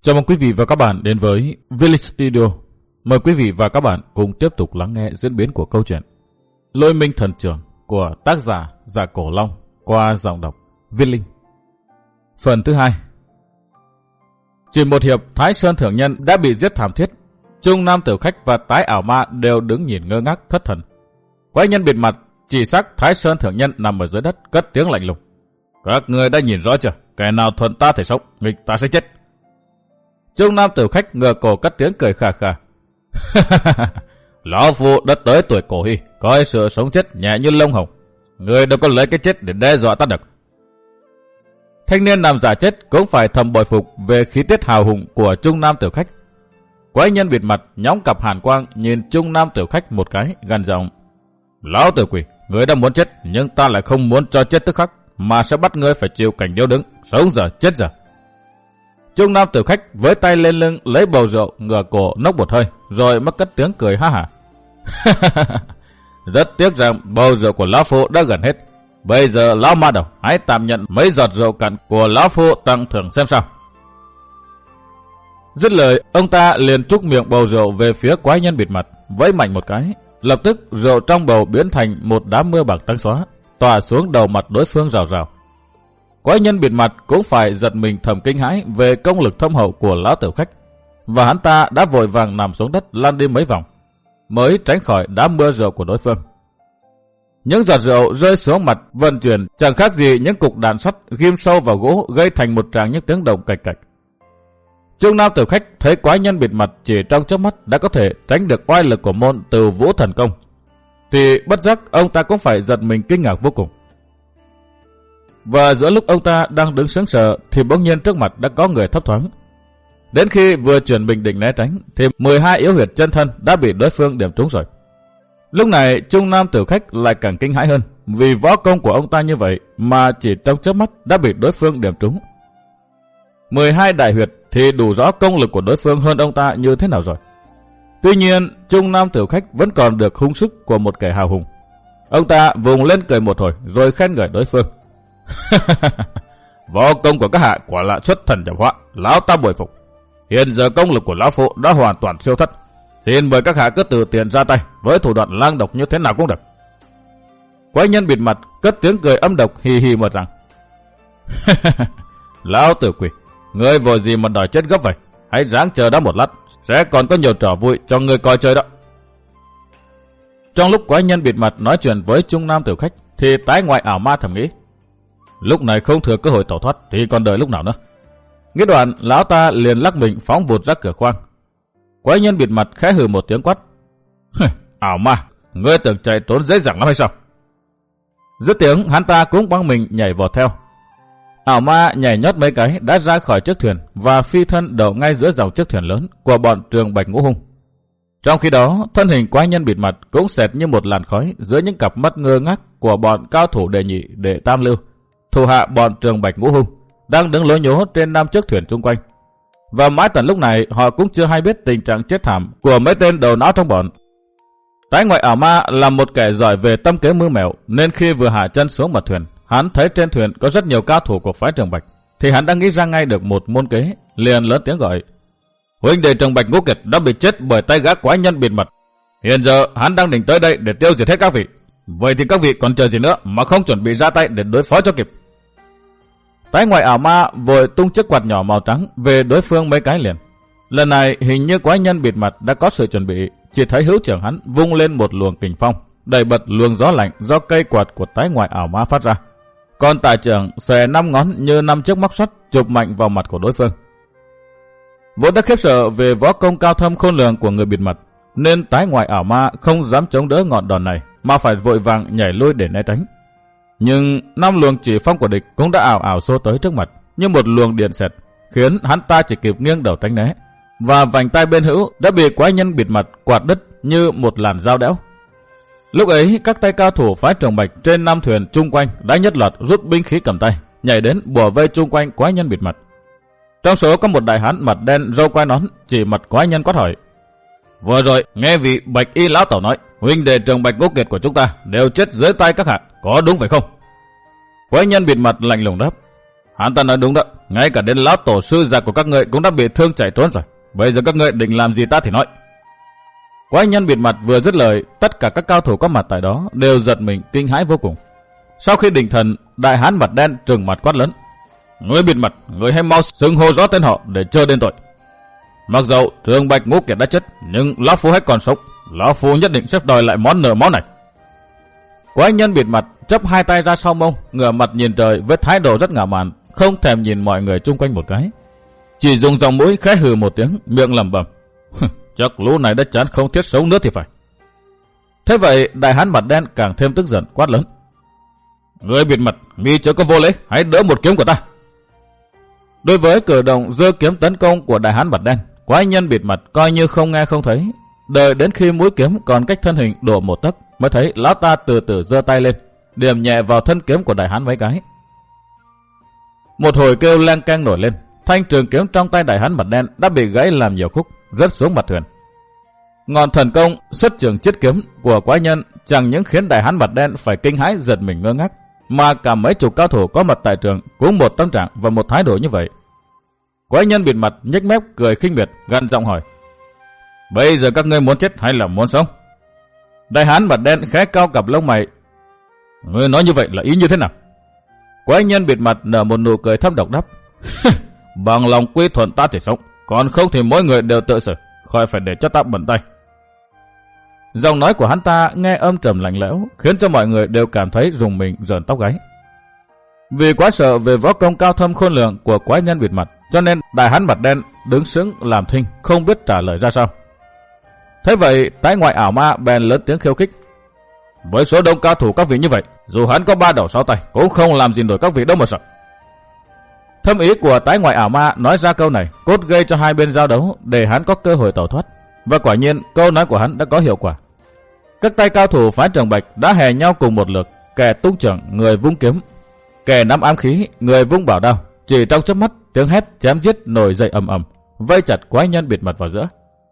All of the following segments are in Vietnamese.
Chào mừng quý vị và các bạn đến với Village Studio. Mời quý vị và các bạn cùng tiếp tục lắng nghe diễn biến của câu chuyện Lôi Minh Thần Trưởng của tác giả Dạ Cổ Long qua giọng đọc Viết Linh. Phần thứ 2. Chỉ một hiệp, Thái Sơn Thượng Nhân đã bị giết thảm thiết. Trung Nam Tiểu Khách và Tái Ảo Ma đều đứng nhìn ngơ ngác thất thần. Quái nhân bịt mặt chỉ xác Thái Sơn Thượng Nhân nằm ở dưới đất, cất tiếng lạnh lùng: "Các người đã nhìn rõ chưa? Kẻ nào thuận ta thể sống, nghịch ta sẽ chết." Trung Nam Tiểu Khách ngửa cổ cất tiếng cười khà khà: "Lão phu đã tới tuổi cổ hy, coi sự sống chết nhẹ như lông hồng. Người đâu có lấy cái chết để đe dọa ta được." Thanh niên nằm giả chết cũng phải thầm bội phục về khí tiết hào hùng của Trung Nam Tiểu Khách. Quái nhân bịt mặt nhóng cặp hàn quang nhìn Trung Nam Tiểu Khách một cái, gằn giọng: "Lão tử quỷ, người đã muốn chết, nhưng ta lại không muốn cho chết tức khắc, mà sẽ bắt ngươi phải chịu cảnh điêu đứng, sống giờ chết giờ." Trung Nam Tiểu Khách với tay lên lưng lấy bầu rượu, ngửa cổ nốc một hơi, rồi mới cất tiếng cười ha hả: "Rất tiếc rằng bầu rượu của lão phu đã gần hết. Bây giờ lão ma đầu, hãy tạm nhận mấy giọt rượu cạn của lão phu tặng thưởng xem sao." Dứt lời, ông ta liền trúc miệng bầu rượu về phía quái nhân bịt mặt, vẫy mạnh một cái, lập tức rượu trong bầu biến thành một đám mưa bạc trắng xóa, tỏa xuống đầu mặt đối phương rào rào. Quái nhân bịt mặt cũng phải giật mình thầm kinh hãi về công lực thâm hậu của lão Tiểu Khách, và hắn ta đã vội vàng nằm xuống đất lăn đi mấy vòng, mới tránh khỏi đám mưa rượu của đối phương. Những giọt rượu rơi xuống mặt vận chuyển chẳng khác gì những cục đàn sắt ghim sâu vào gỗ, gây thành một tràng những tiếng động cạch cạch. Trung Nam Tiểu Khách thấy quái nhân bịt mặt chỉ trong chớp mắt đã có thể tránh được oai lực của môn Từ Vũ Thần Công, thì bất giác ông ta cũng phải giật mình kinh ngạc vô cùng. Và giữa lúc ông ta đang đứng sững sờ thì bỗng nhiên trước mặt đã có người thấp thoáng. Đến khi vừa chuyển bình định né tránh thì 12 yếu huyệt chân thân đã bị đối phương điểm trúng rồi. Lúc này Trung Nam Tiểu Khách lại càng kinh hãi hơn, vì võ công của ông ta như vậy mà chỉ trong chớp mắt đã bị đối phương điểm trúng. 12 đại huyệt thì đủ rõ công lực của đối phương hơn ông ta như thế nào rồi. Tuy nhiên Trung Nam Tiểu Khách vẫn còn được hung sức của một kẻ hào hùng. Ông ta vùng lên cười một hồi rồi khen ngợi đối phương: "Võ công của các hạ quả là xuất thần nhập hóa, lão ta bội phục. Hiện giờ công lực của lão phụ đã hoàn toàn siêu thất. Xin mời các hạ cứ từ tiền ra tay, với thủ đoạn lang độc như thế nào cũng được." Quái nhân bịt mặt cất tiếng cười âm độc hì hì một rằng: "Lão tử quỷ, ngươi vội gì mà đòi chết gấp vậy? Hãy ráng chờ đó một lát, sẽ còn có nhiều trò vui cho ngươi coi chơi đó." Trong lúc quái nhân bịt mặt nói chuyện với Trung Nam Tiểu Khách thì Tái Ngoại Ảo Ma thầm nghĩ: lúc này không thừa cơ hội tẩu thoát thì còn đợi lúc nào nữa. Nghĩ đoạn, lão ta liền lắc mình phóng vụt ra cửa khoang. Quái nhân bịt mặt khẽ hừ một tiếng quát: "Ảo Ma, ngươi tưởng chạy trốn dễ dàng lắm hay sao?" Dứt tiếng, hắn ta cũng băng mình nhảy vào theo. Ảo Ma nhảy nhót mấy cái đã ra khỏi chiếc thuyền và phi thân đậu ngay giữa dòng chiếc thuyền lớn của bọn Trường Bạch Ngũ Hung. Trong khi đó, thân hình quái nhân bịt mặt cũng xẹt như một làn khói dưới những cặp mắt ngơ ngác của bọn cao thủ đệ nhị, đệ tam lưu, thủ hạ bọn Trường Bạch Ngũ Hung, đang đứng lối nhố trên 5 chiếc thuyền chung quanh. Và mãi tận lúc này họ cũng chưa hay biết tình trạng chết thảm của mấy tên đầu não trong bọn. Tái Ngoại Ảo Ma là một kẻ giỏi về tâm kế mưu mẹo, nên khi vừa hạ chân xuống mặt thuyền, hắn thấy trên thuyền có rất nhiều cao thủ của phái Trường Bạch, thì hắn đã nghĩ ra ngay được một môn kế, liền lớn tiếng gọi: "Huynh đệ Trường Bạch Ngũ Kiệt đã bị chết bởi tay gã quái nhân bịt mặt. Hiện giờ hắn đang định tới đây để tiêu diệt hết các vị. Vậy thì các vị còn chờ gì nữa mà không chuẩn bị ra tay để đối phó cho kịp." Tái Ngoại Ảo Ma vội tung chiếc quạt nhỏ màu trắng về đối phương mấy cái liền. Lần này hình như quái nhân bịt mặt đã có sự chuẩn bị, chỉ thấy hữu trưởng hắn vung lên một luồng kình phong, đẩy bật luồng gió lạnh do cây quạt của Tái Ngoại Ảo Ma phát ra. Còn tài trưởng xòe 5 ngón như 5 chiếc móc sắt chụp mạnh vào mặt của đối phương. Vốn đã khiếp sợ về võ công cao thâm khôn lường của người bịt mặt, nên Tái Ngoại Ảo Ma không dám chống đỡ ngọn đòn này, mà phải vội vàng nhảy lui để né tránh. Nhưng 5 luồng chỉ phong của địch cũng đã ảo ảo xô tới trước mặt như một luồng điện xẹt, khiến hắn ta chỉ kịp nghiêng đầu tránh né, và vành tay bên hữu đã bị quái nhân bịt mặt quạt đứt như một làn dao đẽo. Lúc ấy các tay cao thủ phái Trường Bạch trên 5 thuyền chung quanh đã nhất loạt rút binh khí cầm tay, nhảy đến bủa vây chung quanh quái nhân bịt mặt. Trong số có một đại hán mặt đen râu quai nón chỉ mặt quái nhân quát hỏi: "Vừa rồi nghe vị Bạch Y lão tẩu nói huynh đệ Trường Bạch Ngũ Kiệt của chúng ta đều chết dưới tay các hạ, có đúng phải không?" Quái nhân bịt mặt lạnh lùng đáp: Hắn ta nói đúng đó, ngay cả đến lão tổ sư già của các ngươi cũng đã bị thương chạy trốn rồi. Bây giờ các ngươi định làm gì ta thì nói. Quái nhân bịt mặt vừa dứt lời, tất cả các cao thủ có mặt tại đó đều giật mình kinh hãi vô cùng. Sau khi định thần, đại hán mặt đen trừng mặt quát lớn: Ngươi bịt mặt, ngươi hãy mau xưng hô rõ tên họ để chưa đền tội. Mặc dầu Trường Bạch Ngũ Kiệt đã chết, nhưng lão phu hãy còn sống, lão phu nhất định sẽ đòi lại món nợ máu này. Quái nhân bịt mặt chắp hai tay ra sau mông, ngửa mặt nhìn trời với thái độ rất ngạo mạn, không thèm nhìn mọi người chung quanh một cái, chỉ dùng dòng mũi khẽ hừ một tiếng, miệng lẩm bẩm: Chắc lũ này đã chán không thiết sống nữa thì phải. Thế vậy đại hán mặt đen càng thêm tức giận quát lớn: Ngươi bịt mặt, mi chớ có vô lễ, hãy đỡ một kiếm của ta. Đối với cử động giơ kiếm tấn công của đại hán mặt đen, quái nhân bịt mặt coi như không nghe không thấy, đợi đến khi mũi kiếm còn cách thân hình đổ một tấc mới thấy lão ta từ từ giơ tay lên, điểm nhẹ vào thân kiếm của đại hán mấy cái. Một hồi kêu leng keng nổi lên, thanh trường kiếm trong tay đại hán mặt đen đã bị gãy làm nhiều khúc, rớt xuống mặt thuyền. Ngọn thần công xuất trường chiết kiếm của quái nhân chẳng những khiến đại hán mặt đen phải kinh hãi giật mình ngơ ngác, mà cả mấy chục cao thủ có mặt tại trường cũng một tâm trạng và một thái độ như vậy. Quái nhân bịt mặt nhếch mép cười khinh miệt, gằn giọng hỏi: Bây giờ các ngươi muốn chết hay là muốn sống? Đại hán mặt đen khẽ cau cặp lông mày: Ngươi nói như vậy là ý như thế nào? Quái nhân bịt mặt nở một nụ cười thâm độc đáp: Bằng lòng quy thuận ta thì sống, còn không thì mỗi người đều tự xử, khỏi phải để cho ta bận tay. Giọng nói của hắn ta nghe âm trầm lạnh lẽo, khiến cho mọi người đều cảm thấy rùng mình rợn tóc gáy. Vì quá sợ về võ công cao thâm khôn lường của quái nhân bịt mặt, cho nên đại hán mặt đen đứng sững làm thinh, không biết trả lời ra sao. Thế vậy tái ngoại ảo ma bèn lớn tiếng khiêu khích: Với số đông cao thủ các vị như vậy, dù hắn có 3 đầu 6 tay cũng không làm gì nổi các vị đâu mà sợ. Thâm ý của tái ngoại ảo ma nói ra câu này cốt gây cho hai bên giao đấu để hắn có cơ hội tẩu thoát, và quả nhiên câu nói của hắn đã có hiệu quả. Các tay cao thủ phái Trường Bạch đã hè nhau cùng một lượt, kẻ tung chưởng người vung kiếm, kẻ nắm ám khí người vung bảo đao. Chỉ trong chớp mắt, tiếng hét chém giết nổi dậy ầm ầm, vây chặt quái nhân bịt mặt vào giữa.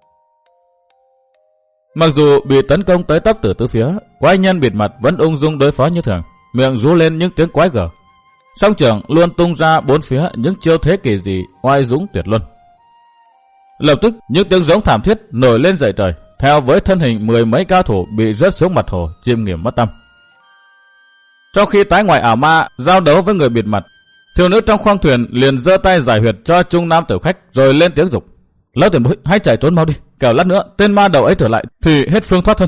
Mặc dù bị tấn công tới tấp từ tứ phía, quái nhân bịt mặt vẫn ung dung đối phó như thường, miệng rú lên những tiếng quái gở. Song trường luôn tung ra bốn phía những chiêu thế kỳ dị oai dũng tuyệt luân. Lập tức những tiếng giống thảm thiết nổi lên dậy trời, theo với thân hình 10 mấy cao thủ bị rớt xuống mặt hồ chìm nghỉm mất tâm. Trong khi tái ngoại ảo ma giao đấu với người bịt mặt, thiếu nữ trong khoang thuyền liền giơ tay giải huyệt cho trung nam tử khách, rồi lên tiếng dục: Lão tiền bối, hãy chạy trốn mau đi, kẻo lát nữa tên ma đầu ấy trở lại thì hết phương thoát thân.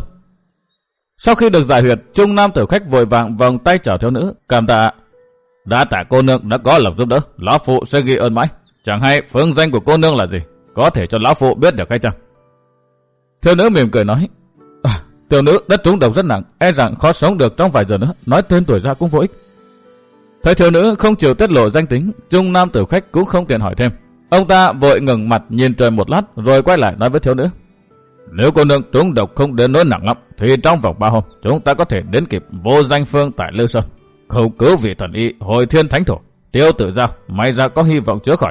Sau khi được giải huyệt, trung nam tử khách vội vàng vòng tay chào thiếu nữ, cảm tạ: Đã tạ cô nương đã có lòng giúp đỡ, lão phụ sẽ ghi ơn mãi. Chẳng hay phương danh của cô nương là gì, có thể cho lão phụ biết được hay chăng? Thiếu nữ mỉm cười nói: Tiểu nữ đã trúng độc rất nặng, e rằng khó sống được trong vài giờ nữa, nói tên tuổi ra cũng vô ích. Thấy thiếu nữ không chịu tiết lộ danh tính, trung nam tử khách cũng không tiện hỏi thêm. Ông ta vội ngẩng mặt nhìn trời một lát, rồi quay lại nói với thiếu nữ: Nếu cô nương trúng độc không đến nỗi nặng lắm, thì trong vòng 3 hôm chúng ta có thể đến kịp Vô Danh Phương tại Lưu Sơn, cầu cứu vị thần y Hồi Thiên Thánh Thổ, Tiêu Tử Giao, may ra có hy vọng chữa khỏi.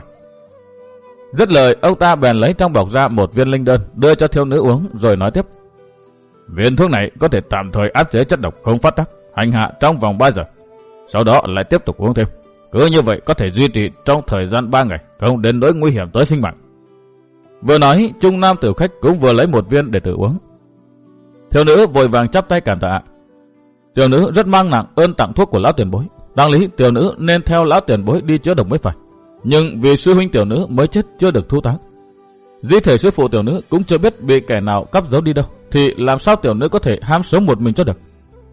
Dứt lời, ông ta bèn lấy trong bọc ra một viên linh đơn, đưa cho thiếu nữ uống, rồi nói tiếp: Viên thuốc này có thể tạm thời áp chế chất độc không phát tác, hành hạ trong vòng 3 giờ. Sau đó lại tiếp tục uống thêm. Cứ như vậy có thể duy trì trong thời gian 3 ngày, không đến nỗi nguy hiểm tới sinh mạng. Vừa nói, trung nam tử khách cũng vừa lấy một viên để tự uống. Thiếu nữ vội vàng chắp tay cảm tạ. Tiểu nữ rất mang nặng ơn tặng thuốc của lão tiền bối. Đáng lý tiểu nữ nên theo lão tiền bối đi chữa độc mới phải. Nhưng vì sư huynh tiểu nữ mới chết chưa được thu táng, di thể sư phụ tiểu nữ cũng chưa biết bị kẻ nào cắp giấu đi đâu, thì làm sao tiểu nữ có thể ham sống một mình cho được.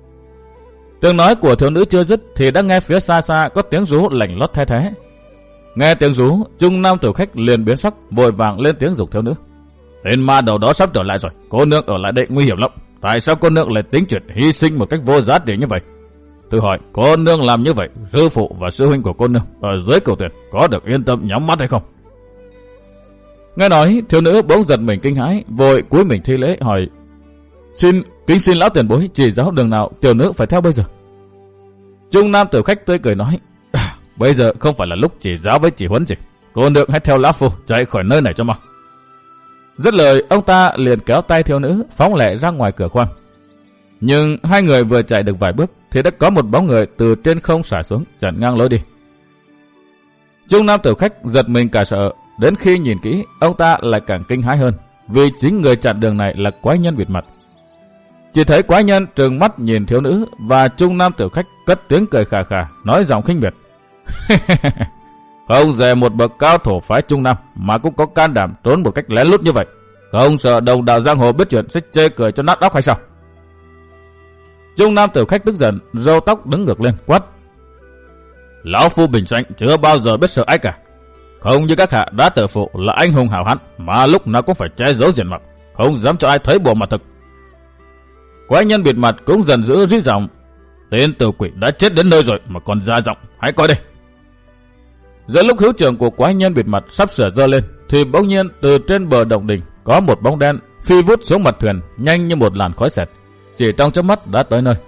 Tiếng nói của thiếu nữ chưa dứt thì đã nghe phía xa xa có tiếng rú lạnh lót the thé. Nghe tiếng rú, trung nam tử khách liền biến sắc, vội vàng lên tiếng giục thiếu nữ: Tên ma đầu đó sắp trở lại rồi, cô nương ở lại đây nguy hiểm lắm. Tại sao cô nương lại tính chuyện hy sinh một cách vô giá trị như vậy? Tôi hỏi, cô nương làm như vậy, sư phụ và sư huynh của cô nương ở dưới cầu tuyển có được yên tâm nhắm mắt hay không? Nghe nói, thiếu nữ bỗng giật mình kinh hãi, vội cúi mình thi lễ hỏi: Kính xin lão tiền bối chỉ giáo đường nào tiểu nữ phải theo bây giờ? Trung nam tử khách tươi cười nói: Bây giờ không phải là lúc chỉ giáo với chỉ huấn gì, cô nương hãy theo lão phu chạy khỏi nơi này cho mau. Dứt lời, ông ta liền kéo tay thiếu nữ phóng lẹ ra ngoài cửa khoang. Nhưng hai người vừa chạy được vài bước thì đã có một bóng người từ trên không xả xuống chặn ngang lối đi. Trung nam tiểu khách giật mình cả sợ, đến khi nhìn kỹ, ông ta lại càng kinh hãi hơn, vì chính người chặn đường này là quái nhân bịt mặt. Chỉ thấy quái nhân trừng mắt nhìn thiếu nữ và trung nam tiểu khách cất tiếng cười khà khà, nói giọng khinh miệt. Không dè một bậc cao thủ phái Trung Nam mà cũng có can đảm trốn một cách lén lút như vậy. Không sợ đồng đạo giang hồ biết chuyện sẽ chê cười cho nát óc hay sao? Trung Nam tiểu khách tức giận, râu tóc đứng ngược lên quát. Lão phu bình sanh chưa bao giờ biết sợ ai cả. Không như các hạ đã tự phụ là anh hùng hảo hán mà lúc nào cũng phải che giấu diện mạo, không dám cho ai thấy bộ mặt thực. Quái nhân bịt mặt cũng giận dữ rít giọng. Tên tử quỷ đã chết đến nơi rồi mà còn ra giọng, hãy coi đây. Giữa lúc hữu trưởng của quái nhân bịt mặt sắp sửa giơ lên, thì bỗng nhiên từ trên bờ động đình có một bóng đen phi vút xuống mặt thuyền nhanh như một làn khói xẹt, chỉ trong chớp mắt đã tới nơi.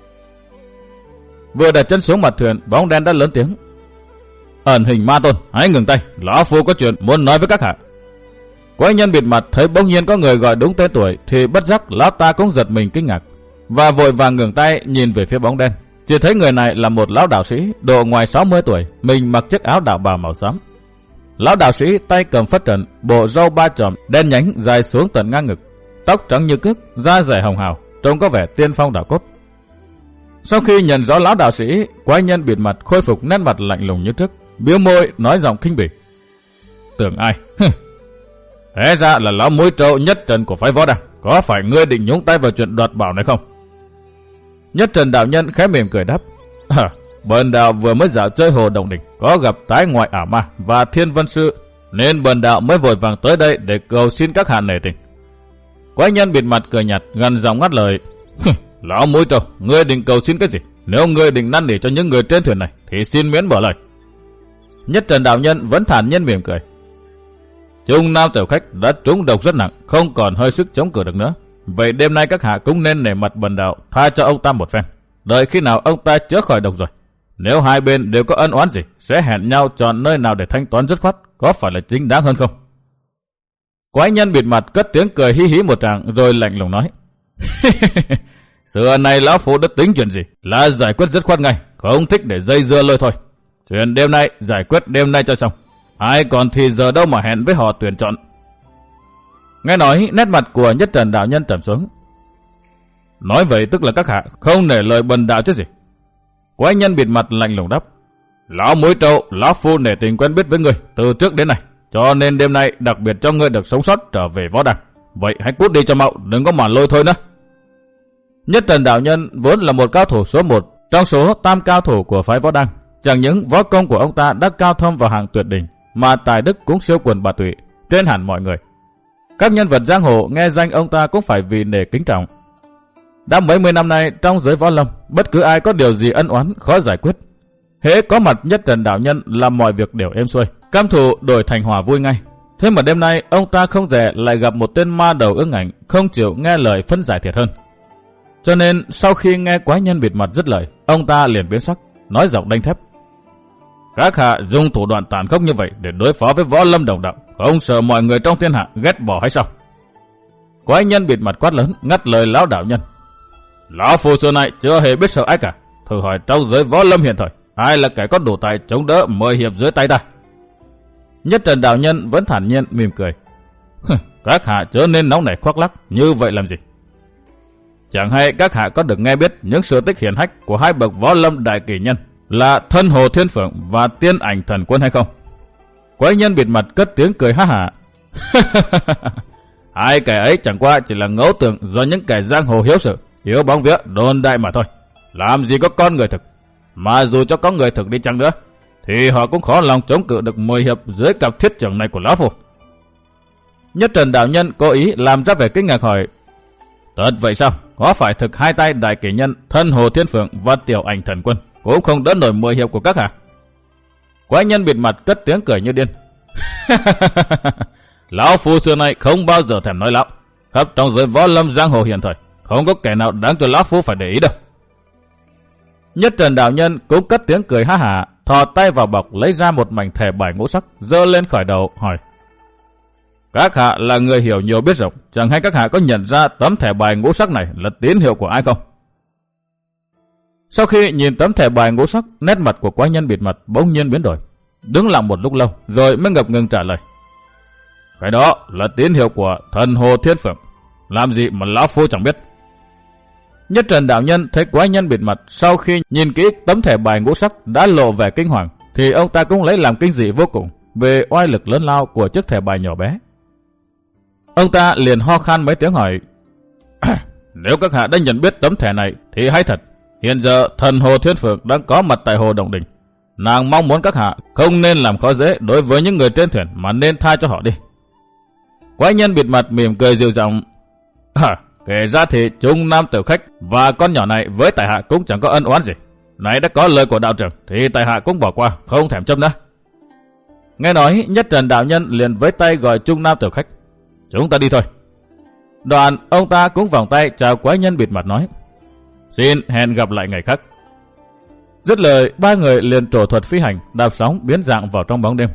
Vừa đặt chân xuống mặt thuyền, bóng đen đã lớn tiếng. Ẩn hình ma tôn, hãy ngừng tay, lão phu có chuyện muốn nói với các hạ. Quái nhân bịt mặt thấy bỗng nhiên có người gọi đúng tên tuổi thì bất giác lão ta cũng giật mình kinh ngạc và vội vàng ngừng tay nhìn về phía bóng đen. Chỉ thấy người này là một lão đạo sĩ độ ngoài 60 tuổi, mình mặc chiếc áo đạo bào màu xám. Lão đạo sĩ tay cầm phất trần, bộ râu ba chòm đen nhánh dài xuống tận ngang ngực, tóc trắng như cước, da dẻ hồng hào, trông có vẻ tiên phong đạo cốt. Sau khi nhận rõ lão đạo sĩ, quái nhân bịt mặt khôi phục nét mặt lạnh lùng như trước, bĩu môi nói giọng khinh bỉ. Tưởng ai? Thế ra là lão mũi trâu Nhất Trần của phái Võ Đăng, có phải ngươi định nhúng tay vào chuyện đoạt bảo này không? Nhất Trần đạo nhân khẽ mỉm cười đáp. Bần đạo vừa mới dạo chơi hồ Đồng Đình, có gặp tái ngoại ả ma và Thiên Vân Sư, nên bần đạo mới vội vàng tới đây để cầu xin các hạ nể tình. Quái nhân bịt mặt cười nhạt, gằn giọng ngắt lời. Lão mũi trâu, ngươi định cầu xin cái gì? Nếu ngươi định năn nỉ cho những người trên thuyền này, thì xin miễn bỏ lời. Nhất Trần đạo nhân vẫn thản nhiên mỉm cười. Trung Nam tiểu khách đã trúng độc rất nặng, không còn hơi sức chống cự được nữa. Vậy đêm nay các hạ cũng nên nể mặt bần đạo tha cho ông ta một phen. Đợi khi nào ông ta chữa khỏi độc rồi, nếu hai bên đều có ân oán gì, sẽ hẹn nhau chọn nơi nào để thanh toán dứt khoát, có phải là chính đáng hơn không? Quái nhân bịt mặt cất tiếng cười hí hí một tràng rồi lạnh lùng nói. Xưa này lão phu đã tính chuyện gì là giải quyết dứt khoát ngay, không thích để dây dưa lôi thôi. Chuyện đêm nay giải quyết đêm nay cho xong, ai còn thì giờ đâu mà hẹn với họ tuyển chọn. Nghe nói nét mặt của Nhất Trần đạo nhân trầm xuống. Nói vậy tức là các hạ không nể lời bần đạo chứ gì? Quái nhân bịt mặt lạnh lùng đáp. Lão mũi trâu, lão phu nể tình quen biết với người từ trước đến nay, cho nên đêm nay đặc biệt cho ngươi được sống sót trở về Võ Đăng. Vậy hãy cút đi cho mau, đừng có mà lôi thôi nữa. Nhất Trần đạo nhân vốn là một cao thủ số 1 trong số tam cao thủ của phái Võ Đăng. Chẳng những võ công của ông ta đã cao thâm vào hàng tuyệt đỉnh, mà tài đức cũng siêu quần bạt tụy, trên hẳn mọi người. Các nhân vật giang hồ nghe danh ông ta cũng phải vì nể kính trọng. Đã mấy mươi năm nay trong giới võ lâm, bất cứ ai có điều gì ân oán khó giải quyết, hễ có mặt Nhất Trần đạo nhân làm mọi việc đều êm xuôi, cam thù đổi thành hòa vui ngay. Thế mà đêm nay ông ta không dè lại gặp một tên ma đầu ương ảnh, không chịu nghe lời phân giải thiệt hơn. Cho nên sau khi nghe quái nhân bịt mặt dứt lời, ông ta liền biến sắc, nói giọng đanh thép. Các hạ dùng thủ đoạn tàn khốc như vậy để đối phó với võ lâm đồng đạo, không sợ mọi người trong thiên hạ ghét bỏ hay sao? Quái nhân bịt mặt quát lớn, ngắt lời lão đạo nhân. Lão phu xưa nay chưa hề biết sợ ai cả. Thử hỏi trong giới võ lâm hiện thời, ai là kẻ có đủ tài chống đỡ 10 hiệp dưới tay ta? Nhất Trần đạo nhân vẫn thản nhiên mỉm cười. Các hạ chớ nên nóng nảy khoác lác như vậy làm gì? Chẳng hay các hạ có được nghe biết những sự tích hiển hách của hai bậc võ lâm đại kỳ nhân là Thân Hồ Thiên Phượng và Tiên Ảnh Thần Quân hay không? Quái nhân bịt mặt cất tiếng cười ha hả. Hai kẻ ấy chẳng qua chỉ là ngẫu tưởng do những kẻ giang hồ hiếu sự, hiếu bóng vía đồn đại mà thôi. Làm gì có con người thực. Mà dù cho có người thực đi chăng nữa, thì họ cũng khó lòng chống cự được 10 hiệp dưới cặp thiết trưởng này của lão phu. Nhất Trần đạo nhân cố ý làm ra vẻ kinh ngạc hỏi. Thật vậy sao? Có phải thực hai tay đại kỳ nhân Thân Hồ Thiên Phượng và Tiểu Ảnh Thần Quân cũng không đỡ nổi 10 hiệp của các hạ? Quái nhân bịt mặt cất tiếng cười như điên. Lão phu xưa nay không bao giờ thèm nói lão. Khắp trong giới võ lâm giang hồ hiện thời, không có kẻ nào đáng cho lão phu phải để ý đâu. Nhất Trần đạo nhân cũng cất tiếng cười ha hả, thò tay vào bọc lấy ra một mảnh thẻ bài ngũ sắc, giơ lên khỏi đầu hỏi. Các hạ là người hiểu nhiều biết rộng, chẳng hay các hạ có nhận ra tấm thẻ bài ngũ sắc này là tín hiệu của ai không? Sau khi nhìn tấm thẻ bài ngũ sắc, nét mặt của quái nhân bịt mặt bỗng nhiên biến đổi. đứng lặng một lúc lâu, rồi mới ngập ngừng trả lời. Cái đó là tín hiệu của thần Hồ Thiên Phượng, làm gì mà lão phu chẳng biết. Nhất Trần đạo nhân thấy quái nhân bịt mặt sau khi nhìn kỹ tấm thẻ bài ngũ sắc đã lộ vẻ kinh hoàng, thì ông ta cũng lấy làm kinh dị vô cùng về oai lực lớn lao của chiếc thẻ bài nhỏ bé. Ông ta liền ho khan mấy tiếng hỏi: Nếu các hạ đã nhận biết tấm thẻ này thì hay thật. Hiện giờ thần Hồ Thiên Phượng đang có mặt tại Hồ Động Đình. Nàng mong muốn các hạ không nên làm khó dễ đối với những người trên thuyền, mà nên tha cho họ đi. Quái nhân bịt mặt mỉm cười dịu giọng: Kể ra thì Trung Nam tiểu khách và con nhỏ này với tại hạ cũng chẳng có ân oán gì. Nãy đã có lời của đạo trưởng thì tại hạ cũng bỏ qua, không thèm chấp nữa. Nghe nói, Nhất Trần đạo nhân liền với tay gọi Trung Nam tiểu khách: Chúng ta đi thôi. Đoạn ông ta cũng vòng tay chào quái nhân bịt mặt nói: Xin hẹn gặp lại ngày khác. Dứt lời, ba người liền trổ thuật phi hành, đạp sóng biến dạng vào trong bóng đêm.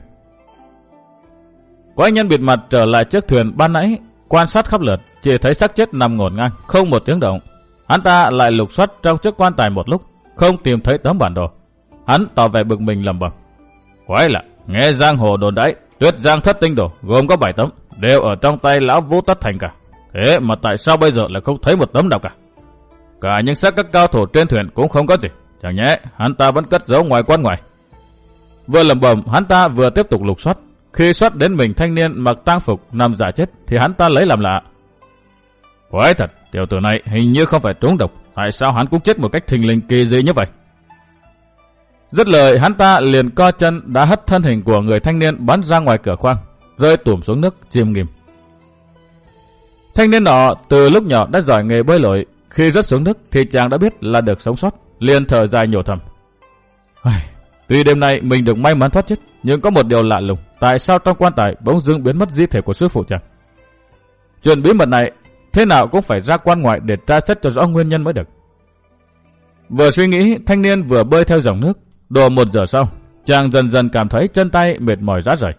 Quái nhân bịt mặt trở lại chiếc thuyền ban nãy, quan sát khắp lượt, chỉ thấy xác chết nằm ngổn ngang, không một tiếng động. Hắn ta lại lục soát trong chiếc quan tài một lúc, không tìm thấy tấm bản đồ. Hắn tỏ vẻ bực mình lẩm bẩm: Quái lạ, nghe giang hồ đồn đãi, Tuyết Giang Thất Tinh Đồ gồm có 7 tấm, đều ở trong tay lão Vũ Tất Thành cả. Thế mà tại sao bây giờ lại không thấy một tấm nào cả? Cả những xác các cao thủ trên thuyền cũng không có gì, chẳng nhẽ hắn ta vẫn cất giấu ngoài quan ngoài. Vừa lẩm bẩm, hắn ta vừa tiếp tục lục soát. Khi soát đến mình thanh niên mặc tang phục nằm giả chết thì hắn ta lấy làm lạ. Quái thật, tiểu tử này hình như không phải trúng độc, tại sao hắn cũng chết một cách thình lình kỳ dị như vậy? Dứt lời, hắn ta liền co chân đã hất thân hình của người thanh niên bắn ra ngoài cửa khoang, rơi tủm xuống nước chìm nghỉm. Thanh niên nọ từ lúc nhỏ đã giỏi nghề bơi lội, khi rớt xuống nước thì chàng đã biết là được sống sót, liền thở dài nhổ thầm: Tuy đêm nay mình được may mắn thoát chết, nhưng có một điều lạ lùng, tại sao trong quan tài bỗng dưng biến mất di thể của sư phụ chàng? Chuyện bí mật này thế nào cũng phải ra quan ngoại để tra xét cho rõ nguyên nhân mới được. Vừa suy nghĩ, thanh niên vừa bơi theo dòng nước. Độ 1 giờ sau, chàng dần dần cảm thấy chân tay mệt mỏi rã rời.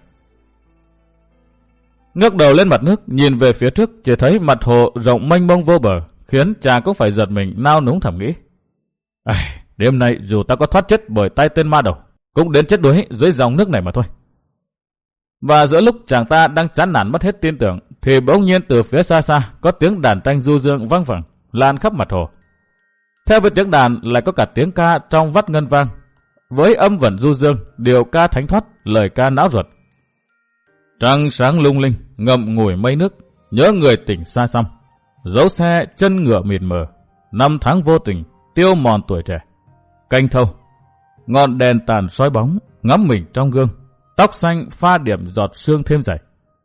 Ngước đầu lên mặt nước, nhìn về phía trước, chỉ thấy mặt hồ rộng mênh mông vô bờ, khiến chàng cũng phải giật mình nao núng thầm nghĩ: Đêm nay dù ta có thoát chết bởi tay tên ma đầu, cũng đến chết đuối dưới dòng nước này mà thôi. Và giữa lúc chàng ta đang chán nản mất hết tin tưởng, thì bỗng nhiên từ phía xa xa có tiếng đàn tranh du dương vang vẳng lan khắp mặt hồ. Theo với tiếng đàn lại có cả tiếng ca trong vắt ngân vang, với âm vẩn du dương, điệu ca thánh thoát, lời ca não ruột. Trăng sáng lung linh, ngậm ngùi mây nước, nhớ người tỉnh xa xăm. Dấu xe chân ngựa mịt mờ, năm tháng vô tình, tiêu mòn tuổi trẻ. Canh thâu, ngọn đèn tàn soi bóng, ngắm mình trong gương, tóc xanh pha điểm giọt sương thêm dày.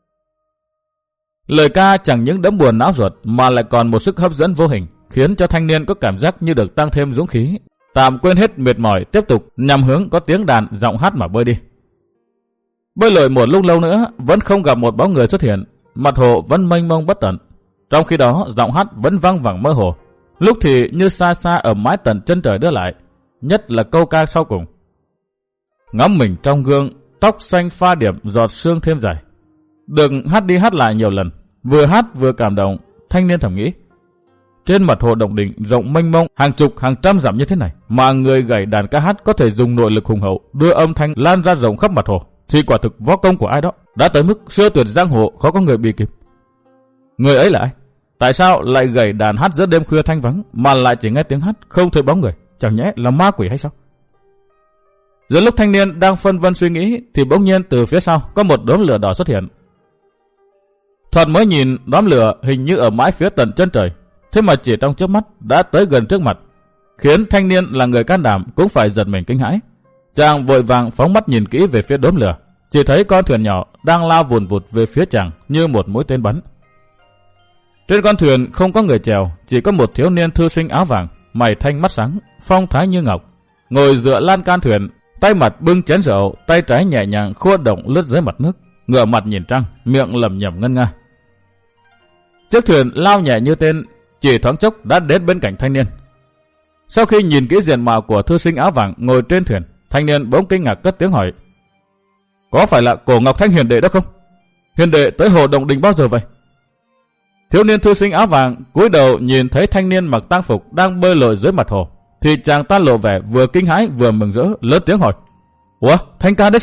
Lời ca chẳng những đẫm buồn não ruột mà lại còn một sức hấp dẫn vô hình, khiến cho thanh niên có cảm giác như được tăng thêm dũng khí, tạm quên hết mệt mỏi, tiếp tục nhằm hướng có tiếng đàn giọng hát mà bơi đi. Bơi lội một lúc lâu nữa vẫn không gặp một bóng người xuất hiện, mặt hồ vẫn mênh mông bất tận. Trong khi đó giọng hát vẫn vang vẳng mơ hồ, lúc thì như xa xa ở mái tận chân trời đưa lại, nhất là câu ca sau cùng: Ngắm mình trong gương, tóc xanh pha điểm giọt sương thêm dài. Được hát đi hát lại nhiều lần, vừa hát vừa cảm động, thanh niên thầm nghĩ: Trên mặt hồ Động Đình rộng mênh mông hàng chục hàng trăm dặm như thế này, mà người gảy đàn ca hát có thể dùng nội lực hùng hậu đưa âm thanh lan ra rộng khắp mặt hồ, thì quả thực võ công của ai đó đã tới mức siêu tuyệt giang hồ, khó có người bị kịp. Người ấy là ai? Tại sao lại gảy đàn hát giữa đêm khuya thanh vắng, mà lại chỉ nghe tiếng hát không thấy bóng người? Chẳng nhẽ là ma quỷ hay sao? Giữa lúc thanh niên đang phân vân suy nghĩ, thì bỗng nhiên từ phía sau có một đốm lửa đỏ xuất hiện. Thoạt mới nhìn, đốm lửa hình như ở mãi phía tận chân trời, thế mà chỉ trong chớp mắt đã tới gần trước mặt, khiến thanh niên là người can đảm cũng phải giật mình kinh hãi. Chàng vội vàng phóng mắt nhìn kỹ về phía đốm lửa, chỉ thấy con thuyền nhỏ đang lao vùn vụt về phía chàng như một mũi tên bắn. Trên con thuyền không có người chèo, chỉ có một thiếu niên thư sinh áo vàng, mày thanh mắt sáng, phong thái như ngọc, ngồi dựa lan can thuyền, tay mặt bưng chén rượu, tay trái nhẹ nhàng khua động lướt dưới mặt nước, ngửa mặt nhìn trăng, miệng lẩm nhẩm ngân nga. Chiếc thuyền lao nhẹ như tên, chỉ thoáng chốc đã đến bên cạnh thanh niên. Sau khi nhìn kỹ diện mạo của thư sinh áo vàng ngồi trên thuyền, thanh niên bỗng kinh ngạc cất tiếng hỏi: Có phải là Cổ Ngọc Thanh hiền đệ đó không? Hiền đệ tới hồ Động Đình bao giờ vậy? Thiếu niên thư sinh áo vàng cúi đầu nhìn thấy thanh niên mặc tang phục đang bơi lội dưới mặt hồ, thì chàng ta lộ vẻ vừa kinh hãi vừa mừng rỡ, lớn tiếng hỏi: Ủa, Thanh ca đấy sao?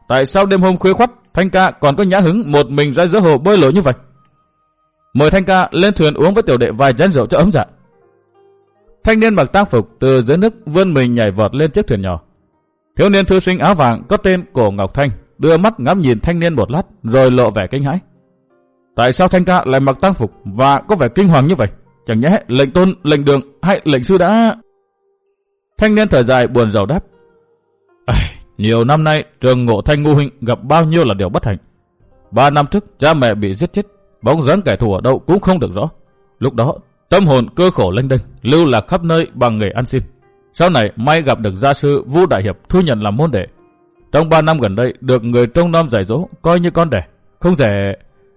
tại sao đêm hôm khuya khoắt Thanh ca còn có nhã hứng một mình ra giữa hồ bơi lội như vậy? Mời Thanh ca lên thuyền uống với tiểu đệ vài chén rượu cho ấm dạ. Thanh niên mặc tang phục từ dưới nước vươn mình nhảy vọt lên chiếc thuyền nhỏ. Thiếu niên thư sinh áo vàng có tên Cổ Ngọc Thanh đưa mắt ngắm nhìn thanh niên một lát rồi lộ vẻ kinh hãi. Tại sao Thanh ca lại mặc tang phục và có vẻ kinh hoàng như vậy? Chẳng nhẽ lệnh tôn, lệnh đường hay lệnh sư đã... Thanh niên thở dài buồn rầu đáp. Nhiều năm nay trường Ngộ Thanh ngu huynh gặp bao nhiêu là điều bất hạnh. 3 năm trước cha mẹ bị giết chết, bóng dáng kẻ thù ở đâu cũng không được rõ. Lúc đó tâm hồn cơ khổ lênh đênh, lưu lạc khắp nơi bằng nghề ăn xin. Sau này may gặp được gia sư Vu Đại Hiệp thu nhận làm môn đệ. Trong 3 năm gần đây được người trông nom dạy dỗ coi như con đẻ, không dễ.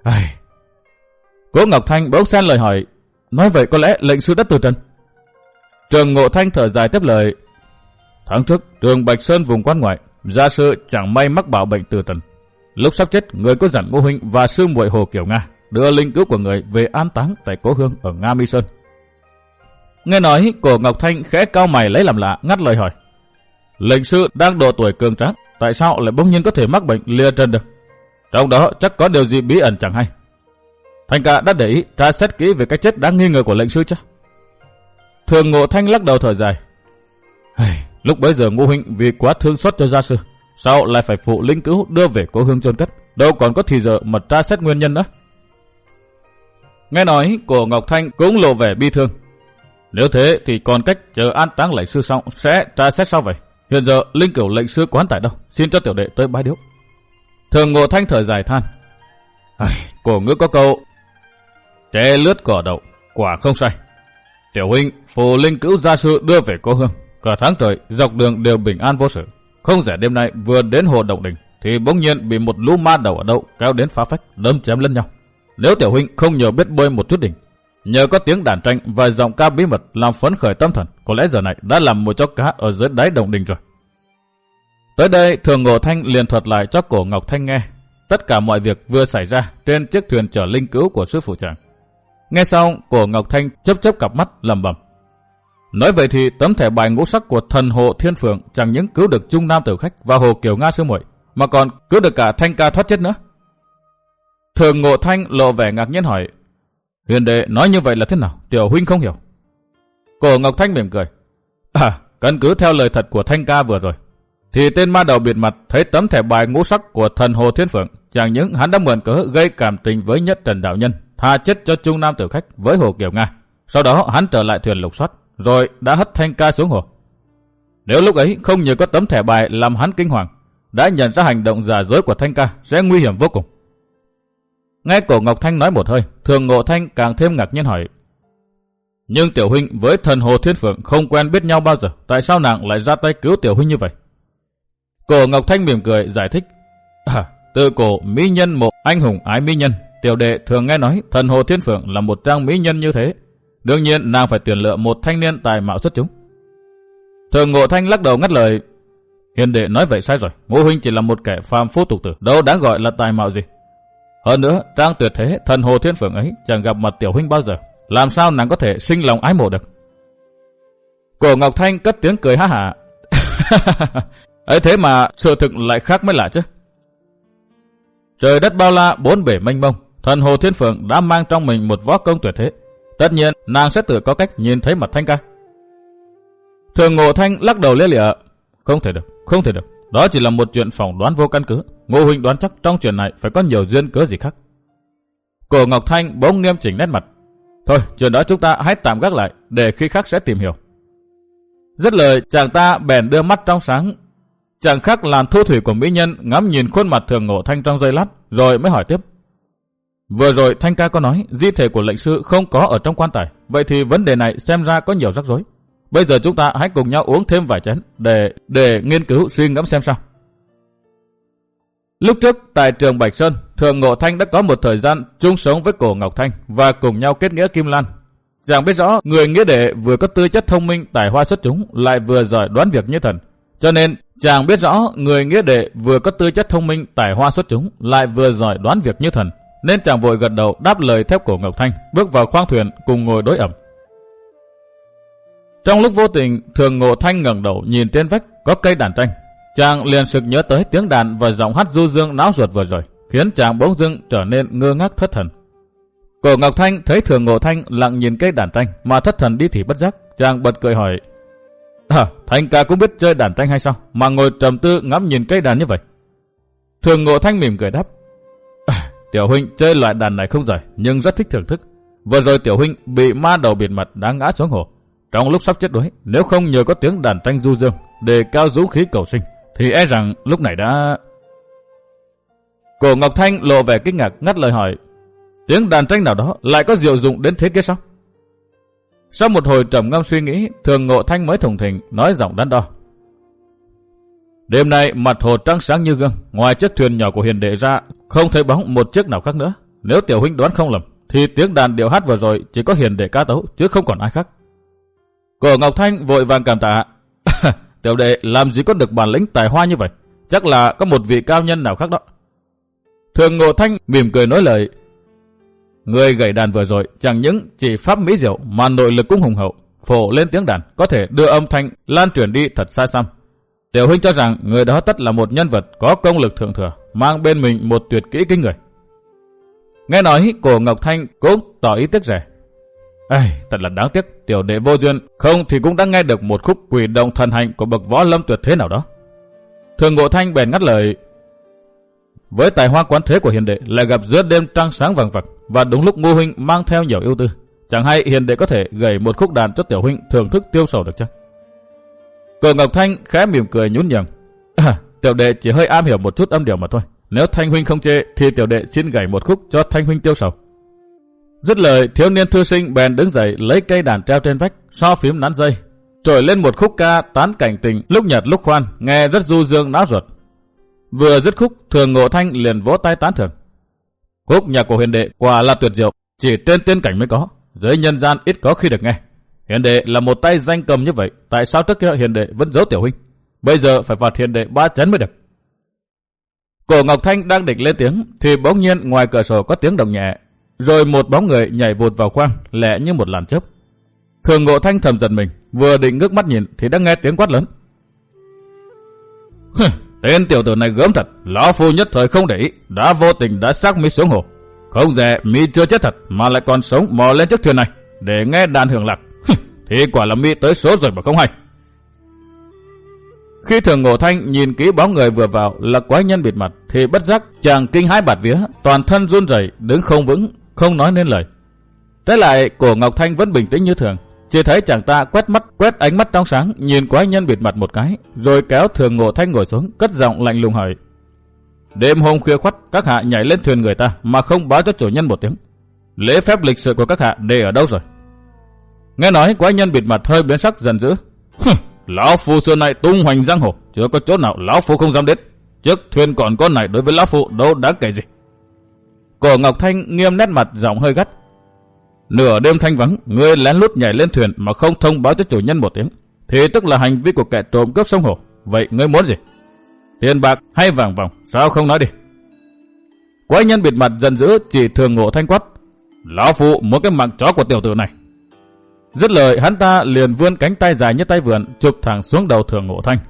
Cố Ngọc Thanh bỗng xen lời hỏi, nói vậy có lẽ lệnh sư đã từ trần? Trường Ngộ Thanh thở dài tiếp lời. Tháng trước trường Bạch Sơn vùng quan ngoại, gia sư chẳng may mắc bạo bệnh từ trần. Lúc sắp chết, người có dặn Ngô huynh và sư muội Hồ Kiều Nga đưa linh cữu của người về an táng tại cố hương ở Nga Mi Sơn. Nghe nói, Cổ Ngọc Thanh khẽ cau mày lấy làm lạ, ngắt lời hỏi. Lệnh sư đang độ tuổi cường tráng, tại sao lại bỗng nhiên có thể mắc bệnh lìa trần được? Trong đó chắc có điều gì bí ẩn chẳng hay. Thanh ca đã để ý tra xét kỹ về cái chết đáng nghi ngờ của lệnh sư chứ? Thường Ngộ Thanh lắc đầu thở dài. Lúc bấy giờ Ngô huynh vì quá thương xót cho gia sư, sao lại phải phụ linh cữu đưa về cố hương chôn cất, đâu còn có thì giờ mà tra xét nguyên nhân nữa. Nghe nói, Cổ Ngọc Thanh cũng lộ vẻ bi thương. Nếu thế thì còn cách chờ an táng lệnh sư xong sẽ tra xét sau vậy. Hiện giờ linh cữu lệnh sư quán tại đâu, xin cho tiểu đệ tới bái điếu. Thường Ngộ Thanh thở dài than. Cổ ngữ có câu tre lướt cỏ đậu, quả không sai. Tiểu huynh phụ linh cữu gia sư đưa về cố hương, cả tháng trời dọc đường đều bình an vô sự. Không rẻ đêm nay vừa đến hồ Động Đình thì bỗng nhiên bị một lũ ma đầu ở đâu kéo đến phá phách, đâm chém lẫn nhau. Nếu tiểu huynh không nhờ biết bơi một chút đỉnh, nhờ có tiếng đàn tranh và giọng ca bí mật làm phấn khởi tâm thần, có lẽ giờ này đã làm một chó cá ở dưới đáy Động Đình rồi. Tới đây Thường Ngộ Thanh liền thuật lại cho Cổ Ngọc Thanh nghe tất cả mọi việc vừa xảy ra trên chiếc thuyền chở linh cữu của sư phụ chàng. Nghe xong, Cổ Ngọc Thanh chớp chớp cặp mắt lẩm bẩm. Nói vậy thì tấm thẻ bài ngũ sắc của thần hộ Thiên Phượng chẳng những cứu được Trung Nam Tiểu Khách và Hồ Kiều Nga sư muội, mà còn cứu được cả Thanh ca thoát chết nữa. Thường Ngộ Thanh lộ vẻ ngạc nhiên hỏi, Huyền đệ nói như vậy là thế nào? Tiểu huynh không hiểu. Cổ Ngọc Thanh mỉm cười. Căn cứ theo lời thật của Thanh ca vừa rồi, thì tên ma đầu biệt mặt thấy tấm thẻ bài ngũ sắc của thần hồ Thiên Phượng, chẳng những hắn đã mượn cớ gây cảm tình với Nhất Trần đạo nhân, tha chết cho Trung Nam Tiểu Khách với Hồ Kiều Nga. Sau đó hắn trở lại thuyền lục soát, rồi đã hất Thanh ca xuống hồ. Nếu lúc ấy không nhờ có tấm thẻ bài làm hắn kinh hoàng, đã nhận ra hành động giả dối của Thanh ca sẽ nguy hiểm vô cùng. Nghe Cổ Ngọc Thanh nói một hơi, Thường Ngộ Thanh càng thêm ngạc nhiên hỏi, nhưng tiểu huynh với thần hồ Thiên Phượng không quen biết nhau bao giờ, tại sao nàng lại ra tay cứu tiểu huynh như vậy? Cổ Ngọc Thanh mỉm cười giải thích, từ cổ mỹ nhân mộ anh hùng ái mỹ nhân, tiểu đệ thường nghe nói thần hồ Thiên Phượng là một trang mỹ nhân như thế, đương nhiên nàng phải tuyển lựa một thanh niên tài mạo xuất chúng. Thường Ngộ Thanh lắc đầu ngắt lời, hiền đệ nói vậy sai rồi, Ngô huynh chỉ là một kẻ phàm phu tục tử, đâu đáng gọi là tài mạo gì. Hơn nữa, trang tuyệt thế thần hồ Thiên Phượng ấy chẳng gặp mặt tiểu huynh bao giờ, làm sao nàng có thể sinh lòng ái mộ được? Cổ Ngọc Thanh cất tiếng cười ha hả. Ấy thế mà sự thực lại khác mới lạ chứ. Trời đất bao la, bốn bể mênh mông, thần hồ Thiên Phượng đã mang trong mình một võ công tuyệt thế, tất nhiên nàng sẽ tự có cách nhìn thấy mặt Thanh ca. Thường Ngộ Thanh lắc đầu lia lịa, không thể được, không thể được, đó chỉ là một chuyện phỏng đoán vô căn cứ. Ngô huynh đoán chắc trong chuyện này phải có nhiều duyên cớ gì khác. Cổ Ngọc Thanh bỗng nghiêm chỉnh nét mặt. Thôi, chuyện đó chúng ta hãy tạm gác lại, để khi khác sẽ tìm hiểu. Dứt lời, chàng ta bèn đưa mắt trong sáng, chẳng khác làn thu thủy của mỹ nhân, ngắm nhìn khuôn mặt Thường Ngộ Thanh trong giây lát, rồi mới hỏi tiếp. Vừa rồi Thanh ca có nói di thể của lệnh sư không có ở trong quan tài, vậy thì vấn đề này xem ra có nhiều rắc rối. Bây giờ chúng ta hãy cùng nhau uống thêm vài chén để nghiên cứu suy ngẫm xem sao. Lúc trước tại trường Bạch Sơn, Thường Ngộ Thanh đã có một thời gian chung sống với Cổ Ngọc Thanh và cùng nhau kết nghĩa kim lan. Chàng biết rõ người nghĩa đệ vừa có tư chất thông minh tài hoa xuất chúng, lại vừa giỏi đoán việc như thần. Cho nên chàng biết rõ người nghĩa đệ vừa có tư chất thông minh tài hoa xuất chúng, lại vừa giỏi đoán việc như thần, nên chàng vội gật đầu đáp lời theo Cổ Ngọc Thanh, bước vào khoang thuyền cùng ngồi đối ẩm. Trong lúc vô tình, Thường Ngộ Thanh ngẩng đầu nhìn trên vách có cây đàn tranh. chàng liền sực nhớ tới tiếng đàn và giọng hát du dương náo ruột vừa rồi, khiến chàng bỗng dưng trở nên ngơ ngác thất thần. Cổ Ngọc Thanh thấy Thường Ngộ Thanh lặng nhìn cây đàn tranh mà thất thần đi thì bất giác, chàng bật cười hỏi: Thanh ca cũng biết chơi đàn tranh hay sao, mà ngồi trầm tư ngắm nhìn cây đàn như vậy? Thường Ngộ Thanh mỉm cười đáp: Tiểu huynh chơi loại đàn này không giỏi, nhưng rất thích thưởng thức. Vừa rồi tiểu huynh bị ma đầu bịt mặt đã ngã xuống hồ. Trong lúc sắp chết đuối, nếu không nhờ có tiếng đàn tranh du dương để cao dũng khí cầu sinh, thì e rằng lúc này đã... Cổ Ngọc Thanh lộ vẻ kinh ngạc ngắt lời hỏi: Tiếng đàn tranh nào đó lại có diệu dụng đến thế kia sao? Sau một hồi trầm ngâm suy nghĩ, Thường Ngộ Thanh mới thùng thình nói giọng đắn đo: Đêm nay mặt hồ trăng sáng như gương, ngoài chiếc thuyền nhỏ của hiền đệ ra không thấy bóng một chiếc nào khác nữa. Nếu tiểu huynh đoán không lầm, thì tiếng đàn điệu hát vừa rồi chỉ có hiền đệ ca tấu chứ không còn ai khác. Cổ Ngọc Thanh vội vàng cảm tạ: Tiểu đệ làm gì có được bản lĩnh tài hoa như vậy, chắc là có một vị cao nhân nào khác đó. Thường Ngộ Thanh mỉm cười nói lời: Người gảy đàn vừa rồi chẳng những chỉ pháp mỹ diệu mà nội lực cũng hùng hậu, phổ lên tiếng đàn có thể đưa âm thanh lan truyền đi thật xa xăm. Tiểu huynh cho rằng người đó tất là một nhân vật có công lực thượng thừa, mang bên mình một tuyệt kỹ kinh người. Nghe nói, Cổ Ngọc Thanh cũng tỏ ý tiếc rẻ: Thật là đáng tiếc, tiểu đệ vô duyên, không thì cũng đã nghe được một khúc quỷ động thần hành của bậc võ lâm tuyệt thế nào đó. Thường Ngộ Thanh bèn ngắt lời: Với tài hoa quán thế của hiền đệ lại gặp giữa đêm trăng sáng vàng vặc, và đúng lúc Ngô huynh mang theo nhiều ưu tư, chẳng hay hiền đệ có thể gảy một khúc đàn cho tiểu huynh thưởng thức tiêu sầu được chăng? Cổ Ngọc Thanh khẽ mỉm cười nhún nhường: Tiểu đệ chỉ hơi am hiểu một chút âm điệu mà thôi. Nếu Thanh huynh không chê thì tiểu đệ xin gảy một khúc cho Thanh huynh tiêu sầu. Dứt lời, thiếu niên thư sinh bèn đứng dậy lấy cây đàn treo trên vách, so phím nắn dây, trồi lên một khúc ca tán cảnh tình lúc nhật lúc khoan, nghe rất du dương náo ruột. Vừa dứt khúc, Thường Ngộ Thanh liền vỗ tay tán thưởng: Khúc nhạc của hiền đệ quả là tuyệt diệu, chỉ trên tiên cảnh mới có, dưới nhân gian ít có khi được nghe. Hiền đệ là một tay danh cầm như vậy, tại sao trước kia hiền đệ vẫn giấu tiểu huynh? Bây giờ phải phạt hiền đệ 3 chén mới được. Cổ Ngọc Thanh đang định lên tiếng thì bỗng nhiên ngoài cửa sổ có tiếng động nhẹ, rồi một bóng người nhảy vụt vào khoang, lẹ như một làn chớp. Thường Ngộ Thanh thầm giật mình, vừa định ngước mắt nhìn thì đã nghe tiếng quát lớn: Tên tiểu tử này gớm thật, lão phu nhất thời không để ý, đã vô tình đã xác mi xuống hồ. Không dè mi chưa chết thật mà lại còn sống mò lên chiếc thuyền này để nghe đàn hưởng lạc. Thì quả là mi tới số rồi mà không hay. Khi Thường Ngộ Thanh nhìn kỹ bóng người vừa vào là quái nhân bịt mặt thì bất giác chàng kinh hãi bạt vía, toàn thân run rẩy, đứng không vững, không nói nên lời. Trái lại Cổ Ngọc Thanh vẫn bình tĩnh như thường, chỉ thấy chàng ta quét ánh mắt trong sáng nhìn quái nhân bịt mặt một cái, rồi kéo Thường Ngộ Thanh ngồi xuống, cất giọng lạnh lùng hỏi: Đêm hôm khuya khoắt các hạ nhảy lên thuyền người ta mà không báo cho chủ nhân một tiếng, lễ phép lịch sự của các hạ để ở đâu rồi? Nghe nói quái nhân bịt mặt hơi biến sắc giận dữ: Lão phu xưa nay tung hoành giang hồ, chưa có chỗ nào lão phu không dám đến. Chiếc thuyền còn con này đối với lão phu đâu đáng kể gì. Cổ Ngọc Thanh nghiêm nét mặt, giọng hơi gắt: Nửa đêm thanh vắng, ngươi lén lút nhảy lên thuyền mà không thông báo cho chủ nhân một tiếng, thì tức là hành vi của kẻ trộm cướp sông hồ. Vậy ngươi muốn gì? Tiền bạc hay vàng vòng, sao không nói đi? Quái nhân bịt mặt giận dữ chỉ Thường Ngộ Thanh quát: Lão phu muốn cái mạng chó của tiểu tử này. Dứt lời hắn ta liền vươn cánh tay dài như tay vượn chụp thẳng xuống đầu Thường Ngộ Thanh.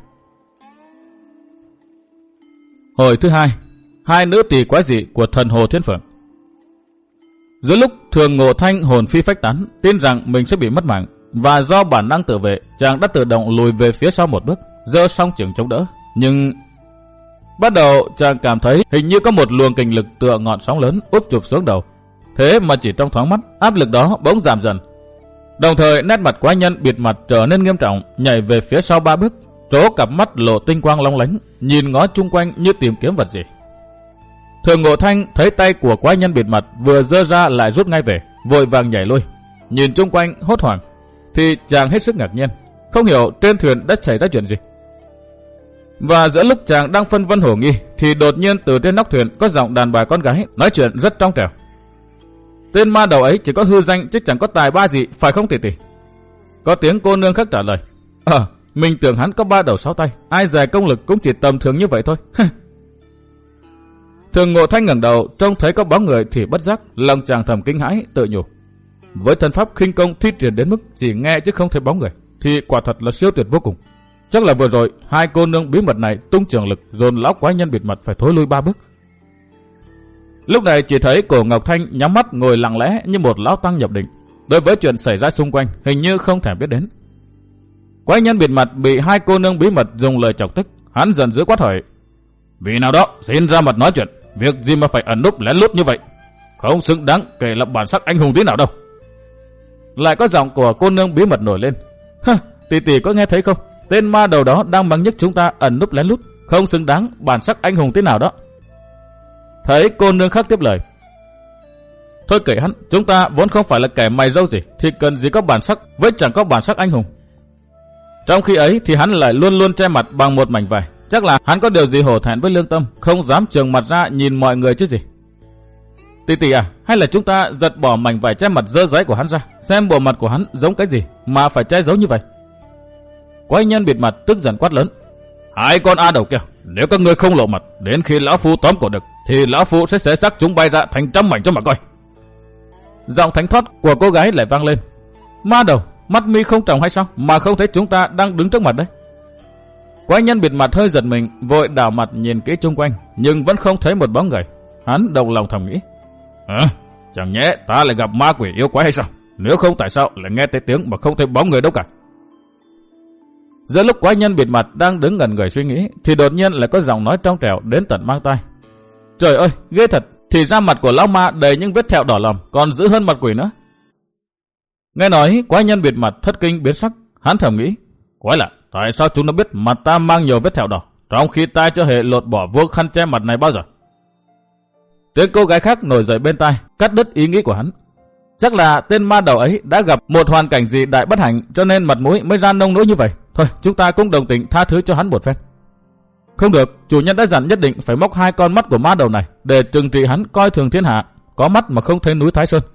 Hồi thứ hai, hai nữ tỳ quái dị của thần hồ Thiên Phượng. Giữa lúc Thường Ngộ Thanh hồn phi phách tán, tin rằng mình sẽ bị mất mạng, và do bản năng tự vệ, chàng đã tự động lùi về phía sau một bước, giơ song chưởng chống đỡ. Nhưng bắt đầu chàng cảm thấy hình như có một luồng kình lực tựa ngọn sóng lớn úp chụp xuống đầu. Thế mà chỉ trong thoáng mắt, áp lực đó bỗng giảm dần. Đồng thời nét mặt quái nhân bịt mặt trở nên nghiêm trọng, nhảy về phía sau 3 bước, chỗ cặp mắt lộ tinh quang long lánh, nhìn ngó chung quanh như tìm kiếm vật gì. Thường Ngộ Thanh thấy tay của quái nhân bịt mặt vừa giơ ra lại rút ngay về, vội vàng nhảy lui, nhìn chung quanh hốt hoảng, thì chàng hết sức ngạc nhiên, không hiểu trên thuyền đã xảy ra chuyện gì. Và giữa lúc chàng đang phân vân hồ nghi, thì đột nhiên từ trên nóc thuyền có giọng đàn bà con gái nói chuyện rất trong trẻo: Tên ma đầu ấy chỉ có hư danh chứ chẳng có tài ba gì, phải không tỷ tỷ? Có tiếng cô nương khác trả lời: Mình tưởng hắn có 3 đầu 6 tay, ai dè công lực cũng chỉ tầm thường như vậy thôi. Thường Ngộ Thanh ngẩng đầu trông thấy có bóng người thì bất giác lòng chàng thầm kinh hãi, tự nhủ: Với thân pháp khinh công thi triển đến mức chỉ nghe chứ không thấy bóng người, thì quả thật là siêu tuyệt vô cùng. Chắc là vừa rồi hai cô nương bí mật này tung trường lực dồn lão quái nhân bịt mặt phải thối lui 3 bước. Lúc này chỉ thấy Cổ Ngọc Thanh nhắm mắt ngồi lặng lẽ như một lão tăng nhập định, đối với chuyện xảy ra xung quanh hình như không thèm biết đến. Quái nhân bịt mặt bị hai cô nương bí mật dùng lời chọc tức, hắn giận dữ quát hỏi: "Vì nào đó xin ra mặt nói chuyện, việc gì mà phải ẩn núp lén lút như vậy? Không xứng đáng kể là bản sắc anh hùng tí nào đâu." Lại có giọng của cô nương bí mật nổi lên: "Tỷ tỷ có nghe thấy không? Tên ma đầu đó đang mắng nhức chúng ta ẩn núp lén lút, không xứng đáng bản sắc anh hùng tí nào đó." Thấy cô nương khác tiếp lời: "Thôi kể hắn, chúng ta vốn không phải là kẻ mày râu gì, thì cần gì có bản sắc với chẳng có bản sắc anh hùng." Trong khi ấy thì hắn lại luôn luôn che mặt bằng một mảnh vải, chắc là hắn có điều gì hổ thẹn với lương tâm, không dám trừng mặt ra nhìn mọi người chứ gì. "Tỷ tỷ à, hay là chúng ta giật bỏ mảnh vải che mặt dơ dáy của hắn ra, xem bộ mặt của hắn giống cái gì mà phải che giấu như vậy?" Quái nhân bịt mặt tức giận quát lớn: "Hai con a đầu kia, nếu các ngươi không lộ mặt, đến khi lão phu tóm cổ được thì lão phu sẽ xé xác chúng bay ra thành trăm mảnh cho mà coi." Giọng thánh thoát của cô gái lại vang lên: "Ma đầu, mắt mi không tròng hay sao mà không thấy chúng ta đang đứng trước mặt đấy?" Quái nhân bịt mặt hơi giật mình, vội đảo mặt nhìn kỹ chung quanh, nhưng vẫn không thấy một bóng người. Hắn đồng lòng thầm nghĩ: chẳng nhẽ ta lại gặp ma quỷ yêu quái hay sao? Nếu không tại sao lại nghe thấy tiếng mà không thấy bóng người đâu cả? Giữa lúc quái nhân bịt mặt đang đứng ngẩn người suy nghĩ, thì đột nhiên lại có giọng nói trong trẻo đến tận mang tai: "Trời ơi, ghê thật! Thì ra mặt của lão ma đầy những vết thẹo đỏ lòm, còn dữ hơn mặt quỷ nữa." Nghe nói, quái nhân bịt mặt thất kinh biến sắc, hắn thầm nghĩ: "Quái lạ, tại sao chúng nó biết mặt ta mang nhiều vết thẹo đỏ, trong khi ta chưa hề lột bỏ vuông khăn che mặt này bao giờ?" Tiếng cô gái khác nổi dậy bên tai, cắt đứt ý nghĩ của hắn. Chắc là tên ma đầu ấy đã gặp một hoàn cảnh gì đại bất hạnh, cho nên mặt mũi mới ra nông nỗi như vậy. Thôi, chúng ta cũng đồng tình tha thứ cho hắn một phen. Không được, chủ nhân đã dặn nhất định phải móc hai con mắt của ma đầu này để trừng trị hắn coi thường thiên hạ, có mắt mà không thấy núi Thái Sơn.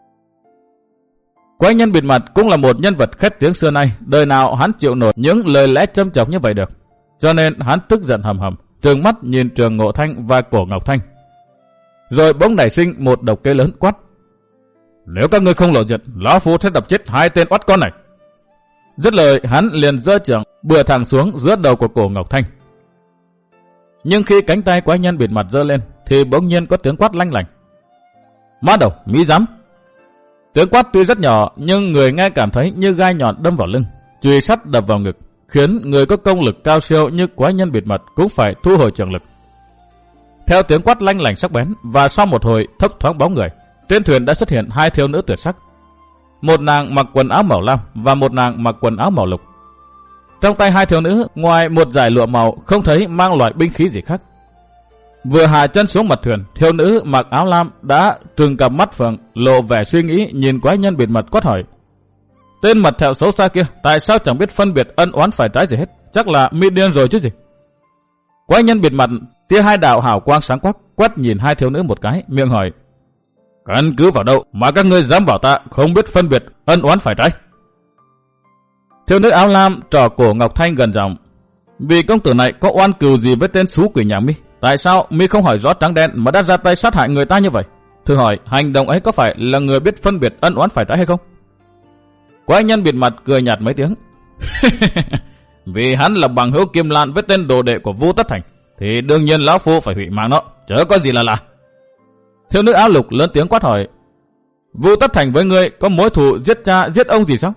Quái nhân bịt mặt cũng là một nhân vật khét tiếng xưa nay, đời nào hắn chịu nổi những lời lẽ châm chọc như vậy được. Cho nên hắn tức giận hầm hầm, trừng mắt nhìn Trường Ngộ Thanh và Cổ Ngọc Thanh. Rồi bỗng nảy sinh một độc kế lớn quát: "Nếu các ngươi không lộ diện, lão phu sẽ đập chết hai tên oắt con này." Dứt lời, hắn liền giơ chưởng bừa thẳng xuống giữa đầu của Cổ Ngọc Thanh. Nhưng khi cánh tay quái nhân bịt mặt giơ lên, thì bỗng nhiên có tiếng quát lanh lảnh: "Ma đầu, mỹ dám!" Tiếng quát tuy rất nhỏ, nhưng người nghe cảm thấy như gai nhọn đâm vào lưng, chùy sắt đập vào ngực, khiến người có công lực cao siêu như quái nhân bịt mặt cũng phải thu hồi trường lực. Theo tiếng quát lanh lảnh sắc bén, và sau một hồi thấp thoáng bóng người, trên thuyền đã xuất hiện hai thiếu nữ tuyệt sắc. Một nàng mặc quần áo màu lam và một nàng mặc quần áo màu lục. Trong tay hai thiếu nữ, ngoài một dải lụa màu, không thấy mang loại binh khí gì khác. Vừa hạ chân xuống mặt thuyền, thiếu nữ mặc áo lam đã trừng cặp mắt phượng, lộ vẻ suy nghĩ, nhìn quái nhân bịt mặt quát hỏi: "Tên mặt thẹo xấu xa kia, tại sao chẳng biết phân biệt ân oán phải trái gì hết? Chắc là mi điên rồi chứ gì?" Quái nhân bịt mặt tia hai đạo hào quang sáng quắc, quét nhìn hai thiếu nữ một cái, miệng hỏi: "Căn cứ vào đâu mà các ngươi dám bảo ta không biết phân biệt ân oán phải trái?" Thiếu nữ áo lam trỏ Cổ Ngọc Thanh gần giọng: "Vì công tử này có oan cừu gì với tên xú quỷ nhà mi? Tại sao mi không hỏi rõ trắng đen mà đã ra tay sát hại người ta như vậy? Thử hỏi hành động ấy có phải là người biết phân biệt ân oán phải trái hay không?" Quái nhân bịt mặt cười nhạt mấy tiếng: "Vì hắn là bằng hữu Kim Lan với tên đồ đệ của Vu Tất Thành, thì đương nhiên lão phu phải hủy mạng nó, chớ có gì là lạ." Thiếu nữ áo lục lớn tiếng quát hỏi: "Vu Tất Thành với ngươi có mối thù giết cha giết ông gì sao?"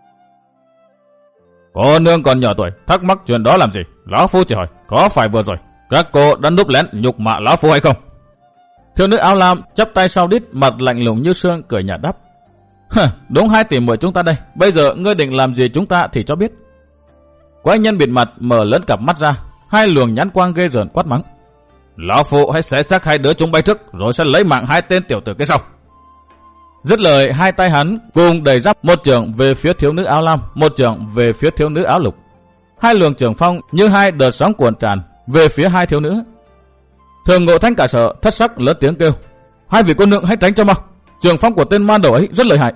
"Cô nương còn nhỏ tuổi, thắc mắc chuyện đó làm gì? Lão phu chỉ hỏi, có phải vừa rồi các cô đã núp lén nhục mạ lão phu hay không?" Thiếu nữ áo lam chắp tay sau đít, mặt lạnh lùng như sương, cười nhạt đáp: "Đúng hai tỷ muội chúng ta đây, bây giờ ngươi định làm gì chúng ta thì cho biết." Quái nhân bịt mặt mở lớn cặp mắt ra, hai luồng nhãn quang ghê rợn quát mắng: "Lão phu hãy xé xác hai đứa chúng bay trước, rồi sẽ lấy mạng hai tên tiểu tử cái sau." Dứt lời, hai tay hắn cùng đẩy giáp, một chưởng về phía thiếu nữ áo lam, một chưởng về phía thiếu nữ áo lục. Hai luồng chưởng phong như hai đợt sóng cuồn tràn về phía hai thiếu nữ. Thường Ngộ Thanh cả sợ, thất sắc lớn tiếng kêu: "Hai vị cô nương hãy tránh cho mau, chưởng phong của tên ma đầu ấy rất lợi hại."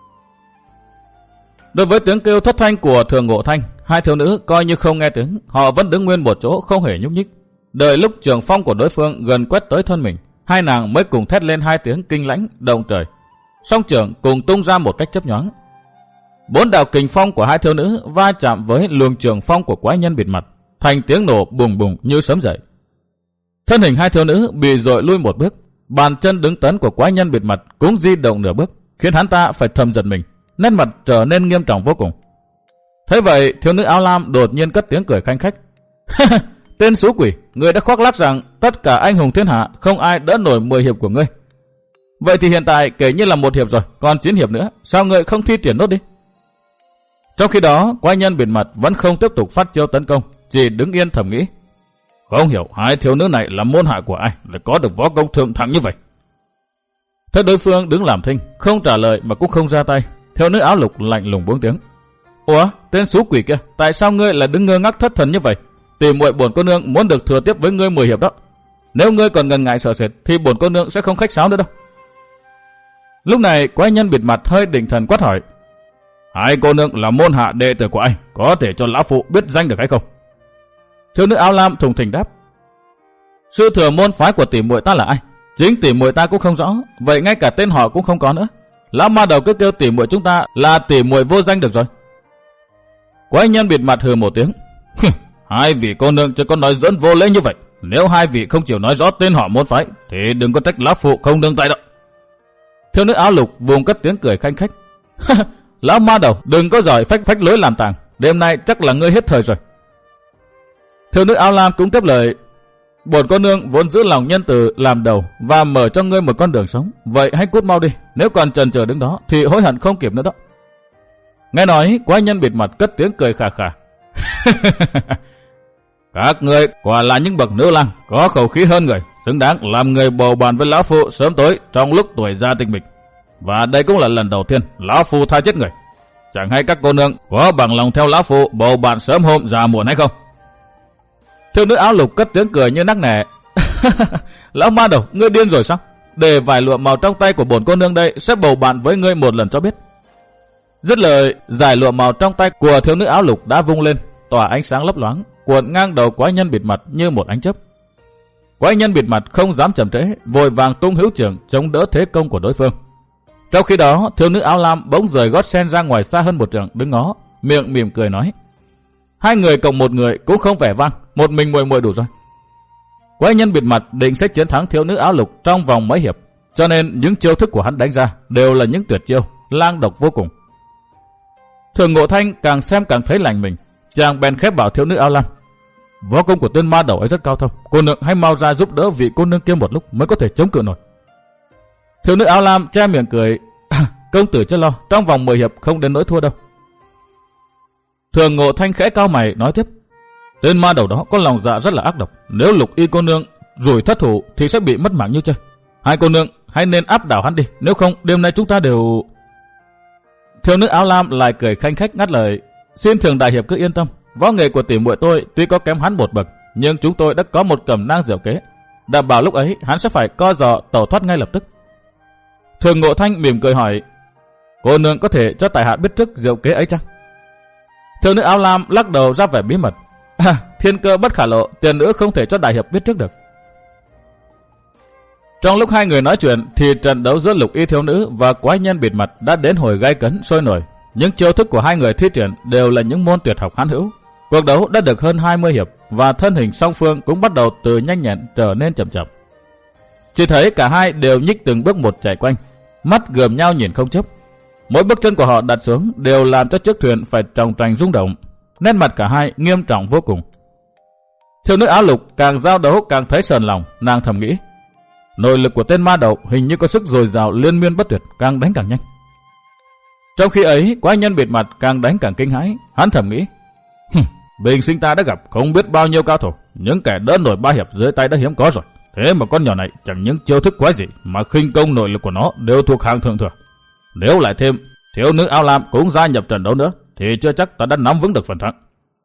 Đối với tiếng kêu thất thanh của Thường Ngộ Thanh, hai thiếu nữ coi như không nghe tiếng, họ vẫn đứng nguyên một chỗ không hề nhúc nhích. Đợi lúc chưởng phong của đối phương gần quét tới thân mình, hai nàng mới cùng thét lên hai tiếng kinh lãnh động trời. Song chưởng cùng tung ra một cách chớp nhoáng. 4 đạo kình phong của hai thiếu nữ va chạm với luồng trường phong của quái nhân bịt mặt, thành tiếng nổ bùng bùng như sấm dậy. Thân hình hai thiếu nữ bị dội lui một bước, bàn chân đứng tấn của quái nhân bịt mặt cũng di động nửa bước, khiến hắn ta phải thầm giật mình, nét mặt trở nên nghiêm trọng vô cùng. Thế vậy, thiếu nữ áo lam đột nhiên cất tiếng cười khanh khách. Tên xú quỷ, ngươi đã khoác lác rằng tất cả anh hùng thiên hạ không ai đỡ nổi 10 hiệp của ngươi. Vậy thì hiện tại kể như là 1 hiệp rồi, còn 9 hiệp nữa, sao ngươi không thi triển nốt đi? Trong khi đó, quái nhân bịt mặt vẫn không tiếp tục phát chiêu tấn công, chỉ đứng yên thầm nghĩ. Không hiểu hai thiếu nữ này là môn hạ của ai lại có được võ công thượng thẳng như vậy. Thế đối phương đứng làm thinh, không trả lời mà cũng không ra tay. Thiếu nữ áo lục lạnh lùng buông tiếng. Ủa, tên xú quỷ kia, tại sao ngươi lại đứng ngơ ngác thất thần như vậy? Tìm muội bổn cô nương muốn được thừa tiếp với ngươi 10 hiệp đó. Nếu ngươi còn ngần ngại sợ sệt thì bổn cô nương sẽ không khách sáo nữa đâu. Lúc này quái nhân bịt mặt hơi định thần quát hỏi. Hai cô nương là môn hạ đệ tử của ai, có thể cho lão phụ biết danh được hay không? Thiếu nữ áo lam thùng thình đáp. Sư thừa môn phái của tỷ muội ta là ai? Chính tỷ muội ta cũng không rõ, vậy ngay cả tên họ cũng không có nữa. Lão ma đầu cứ kêu tỷ muội chúng ta là tỷ muội vô danh được rồi. Quái nhân bịt mặt hừ một tiếng. Hai vị cô nương chưa có nói dẫn vô lễ như vậy. Nếu hai vị không chịu nói rõ tên họ môn phái thì đừng có trách lão phụ không nương tay đâu. Thiếu nữ áo lục vùng cất tiếng cười khanh khách. Lão ma đầu, đừng có giỏi phách lối làm tàng, đêm nay chắc là ngươi hết thời rồi. Thiếu nữ áo lam cũng tiếp lời. Bổn cô nương vốn giữ lòng nhân từ làm đầu và mở cho ngươi một con đường sống, vậy hãy cút mau đi, nếu còn chần chờ đứng đó thì hối hận không kịp nữa đó. Nghe nói, quái nhân bịt mặt cất tiếng cười khà khà. Các ngươi quả là những bậc nữ lang, có khẩu khí hơn người, xứng đáng làm người bầu bàn với lão phụ sớm tối trong lúc tuổi già tinh mịch. Và đây cũng là lần đầu tiên lão phụ tha chết người. Chẳng hay các cô nương có bằng lòng theo lão phụ bầu bạn sớm hôm già muộn hay không? Thiếu nữ áo lục cất tiếng cười như nắc nẻ. Lão ma đầu, ngươi điên rồi sao? Để vải lụa màu trong tay của bổn cô nương đây sẽ bầu bạn với ngươi một lần cho biết. Dứt lời, giải lụa màu trong tay của thiếu nữ áo lục đã vung lên, tỏa ánh sáng lấp loáng, cuộn ngang đầu quái nhân bịt mặt như một ánh chớp. Quái nhân bịt mặt không dám chậm trễ, vội vàng tung hữu trưởng chống đỡ thế công của đối phương. Trong khi đó, thiếu nữ áo lam bỗng rời gót sen ra ngoài xa hơn một trượng đứng ngó, miệng mỉm cười nói. Hai người cộng một người cũng không vẻ vang, một mình muội đủ rồi. Quái nhân bịt mặt định sẽ chiến thắng thiếu nữ áo lục trong vòng mấy hiệp, cho nên những chiêu thức của hắn đánh ra đều là những tuyệt chiêu, lang độc vô cùng. Thường Ngộ Thanh càng xem càng thấy lạnh mình, chàng bèn khép bảo thiếu nữ áo lam. Võ công của tên ma đầu ấy rất cao thông, cô nương hãy mau ra giúp đỡ vị cô nương kia một lúc mới có thể chống cự nổi. Thiếu nữ áo lam che miệng cười. Công tử chưa lo, trong vòng 10 hiệp không đến nỗi thua đâu. Thường Ngộ Thanh khẽ cao mày nói tiếp. Tên ma đầu đó có lòng dạ rất là ác độc, nếu Lục Y cô nương rủi thất thủ thì sẽ bị mất mạng như chơi. Hai cô nương hãy nên áp đảo hắn đi, nếu không đêm nay chúng ta đều... Thiếu nữ áo lam lại cười khanh khách ngắt lời. Xin Thường đại hiệp cứ yên tâm, võ nghệ của tỷ muội tôi tuy có kém hắn một bậc, nhưng chúng tôi đã có một cẩm nang diệu kế, đảm bảo lúc ấy hắn sẽ phải co giò tẩu thoát ngay lập tức. Thường Ngộ Thanh mỉm cười hỏi. Cô nương có thể cho tại hạ biết trước diệu kế ấy chăng? Thiếu nữ áo lam lắc đầu ra vẻ bí mật. Thiên cơ bất khả lộ, tiền nữ không thể cho đại hiệp biết trước được. Trong lúc hai người nói chuyện thì trận đấu giữa Lục Y thiếu nữ và quái nhân bịt mặt đã đến hồi gay cấn sôi nổi. Những chiêu thức của hai người thi triển đều là những môn tuyệt học hán hữu. Cuộc đấu đã được hơn 20 hiệp và thân hình song phương cũng bắt đầu từ nhanh nhẹn trở nên chậm chậm. Chỉ thấy cả hai đều nhích từng bước một chạy quanh, mắt gườm nhau nhìn không chớp. Mỗi bước chân của họ đặt xuống đều làm cho chiếc thuyền phải tròng trành rung động. Nét mặt cả hai nghiêm trọng vô cùng. Thiếu nữ áo lục càng giao đấu càng thấy sờn lòng, nàng thầm nghĩ. Nội lực của tên ma đầu hình như có sức dồi dào liên miên bất tuyệt, càng đánh càng nhanh. Trong khi ấy, quái nhân bịt mặt càng đánh càng kinh hãi, hắn thầm nghĩ. Bình sinh ta đã gặp không biết bao nhiêu cao thủ, những kẻ đỡ nổi 3 hiệp dưới tay đã hiếm có rồi. Thế mà con nhỏ này chẳng những chiêu thức quái gì mà khinh công nội lực của nó đều thuộc hàng thượng thừa. Nếu lại thêm thiếu nữ áo lam cũng gia nhập trận đấu nữa thì chưa chắc ta đã nắm vững được phần thắng.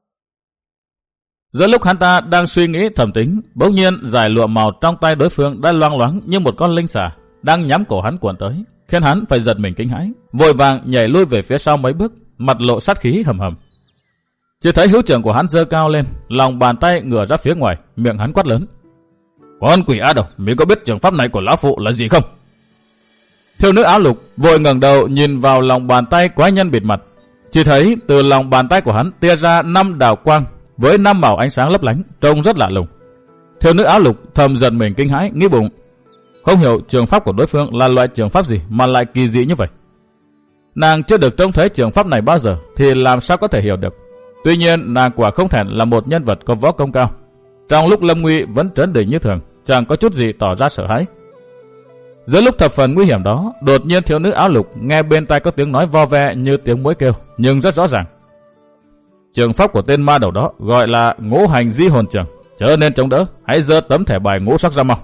Giữa lúc hắn ta đang suy nghĩ thầm tính, bỗng nhiên giải lụa màu trong tay đối phương đã loang loáng như một con linh xà đang nhắm cổ hắn cuộn tới, khiến hắn phải giật mình kinh hãi, vội vàng nhảy lui về phía sau mấy bước, mặt lộ sát khí hầm hầm. Chỉ thấy hữu trưởng của hắn giơ cao lên, lòng bàn tay ngửa ra phía ngoài, miệng hắn quát lớn. Con quỷ á đầu, mày có biết trường pháp này của lão phụ là gì không? Thiếu nữ áo lục vội ngẩng đầu nhìn vào lòng bàn tay quái nhân bịt mặt, Chỉ thấy từ lòng bàn tay của hắn tia ra 5 đào quang với 5 màu ánh sáng lấp lánh, trông rất lạ lùng. Thiếu nữ áo lục thầm giận mình kinh hãi, nghĩ bụng, không hiểu trường pháp của đối phương là loại trường pháp gì mà lại kỳ dị như vậy. Nàng chưa được trông thấy trường pháp này bao giờ thì làm sao có thể hiểu được. Tuy nhiên nàng quả không thẹn là một nhân vật có võ công cao. Trong lúc lâm nguy vẫn trấn định như thường, chẳng có chút gì tỏ ra sợ hãi. Giữa lúc thập phần nguy hiểm đó, đột nhiên thiếu nữ áo lục nghe bên tai có tiếng nói vo ve như tiếng muỗi kêu, nhưng rất rõ ràng. Trường pháp của tên ma đầu đó gọi là ngũ hành di hồn trường, chớ nên chống đỡ, hãy giơ tấm thẻ bài ngũ sắc ra mau.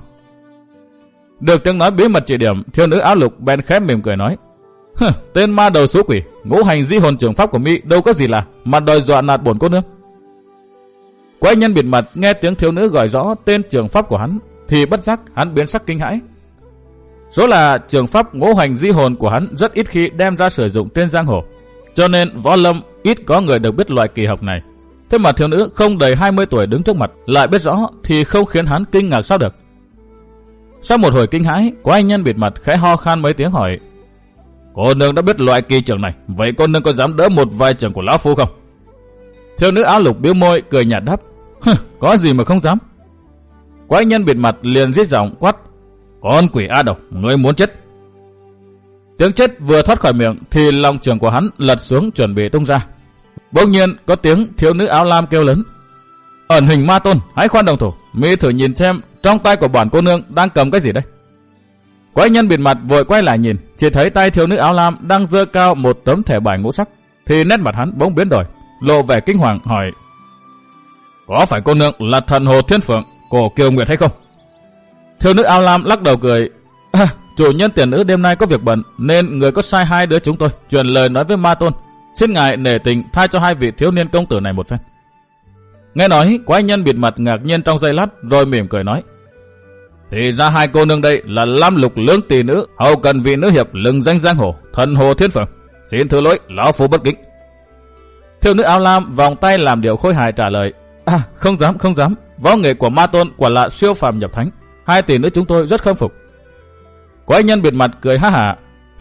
Được tiếng nói bí mật chỉ điểm, thiếu nữ áo lục bèn khẽ mỉm cười nói, tên ma đầu số quỷ, ngũ hành di hồn trường pháp của mi đâu có gì là mà đòi dọa nạt bổn cô nương. Quái nhân bịt mặt nghe tiếng thiếu nữ gọi rõ tên trường pháp của hắn thì bất giác hắn biến sắc kinh hãi. Số là trường pháp ngũ hành di hồn của hắn rất ít khi đem ra sử dụng trên giang hồ, cho nên võ lâm ít có người được biết loại kỳ học này. Thế mà thiếu nữ không đầy 20 tuổi đứng trước mặt lại biết rõ thì không khiến hắn kinh ngạc sao được. Sau một hồi kinh hãi, quái nhân bịt mặt khẽ ho khan mấy tiếng hỏi, cô nương đã biết loại kỳ trường này, vậy cô nương có dám đỡ một vài trường của lão phu không? Thiếu nữ áo lục bĩu môi cười nhạt đáp, có gì mà không dám. Quái nhân bịt mặt liền rít giọng quát, con quỷ a độc, ngươi muốn chết. Tiếng chết vừa thoát khỏi miệng thì lòng trường của hắn lật xuống chuẩn bị tung ra. Bỗng nhiên có tiếng thiếu nữ áo lam kêu lớn, ẩn hình ma tôn, hãy khoan đồng thủ, mi thử nhìn xem trong tay của bản cô nương đang cầm cái gì đây. Quái nhân bịt mặt vội quay lại nhìn, chỉ thấy tay thiếu nữ áo lam đang giơ cao một tấm thẻ bài ngũ sắc, thì nét mặt hắn bỗng biến đổi, lộ vẻ kinh hoàng hỏi, có phải cô nương là thần hồ thiên phượng cổ kiều nguyệt hay không? Thiếu nữ áo lam lắc đầu cười, chủ nhân tiền nữ đêm nay có việc bận nên người có sai hai đứa chúng tôi truyền lời nói với ma tôn, xin ngài nể tình tha cho hai vị thiếu niên công tử này một phen. Nghe nói, quái nhân bịt mặt ngạc nhiên trong giây lát rồi mỉm cười nói, thì ra hai cô nương đây là Lam Lục lưỡng tỷ nữ hầu cần vị nữ hiệp lừng danh giang hồ thần hồ thiên phượng, xin thứ lỗi lão phu bất kính. Thiếu nữ áo lam vòng tay làm điều khôi hài trả lời, không dám, võ nghệ của ma tôn quả là siêu phàm nhập thánh, hai tỷ nữ chúng tôi rất khâm phục. Quái nhân bịt mặt cười ha hả,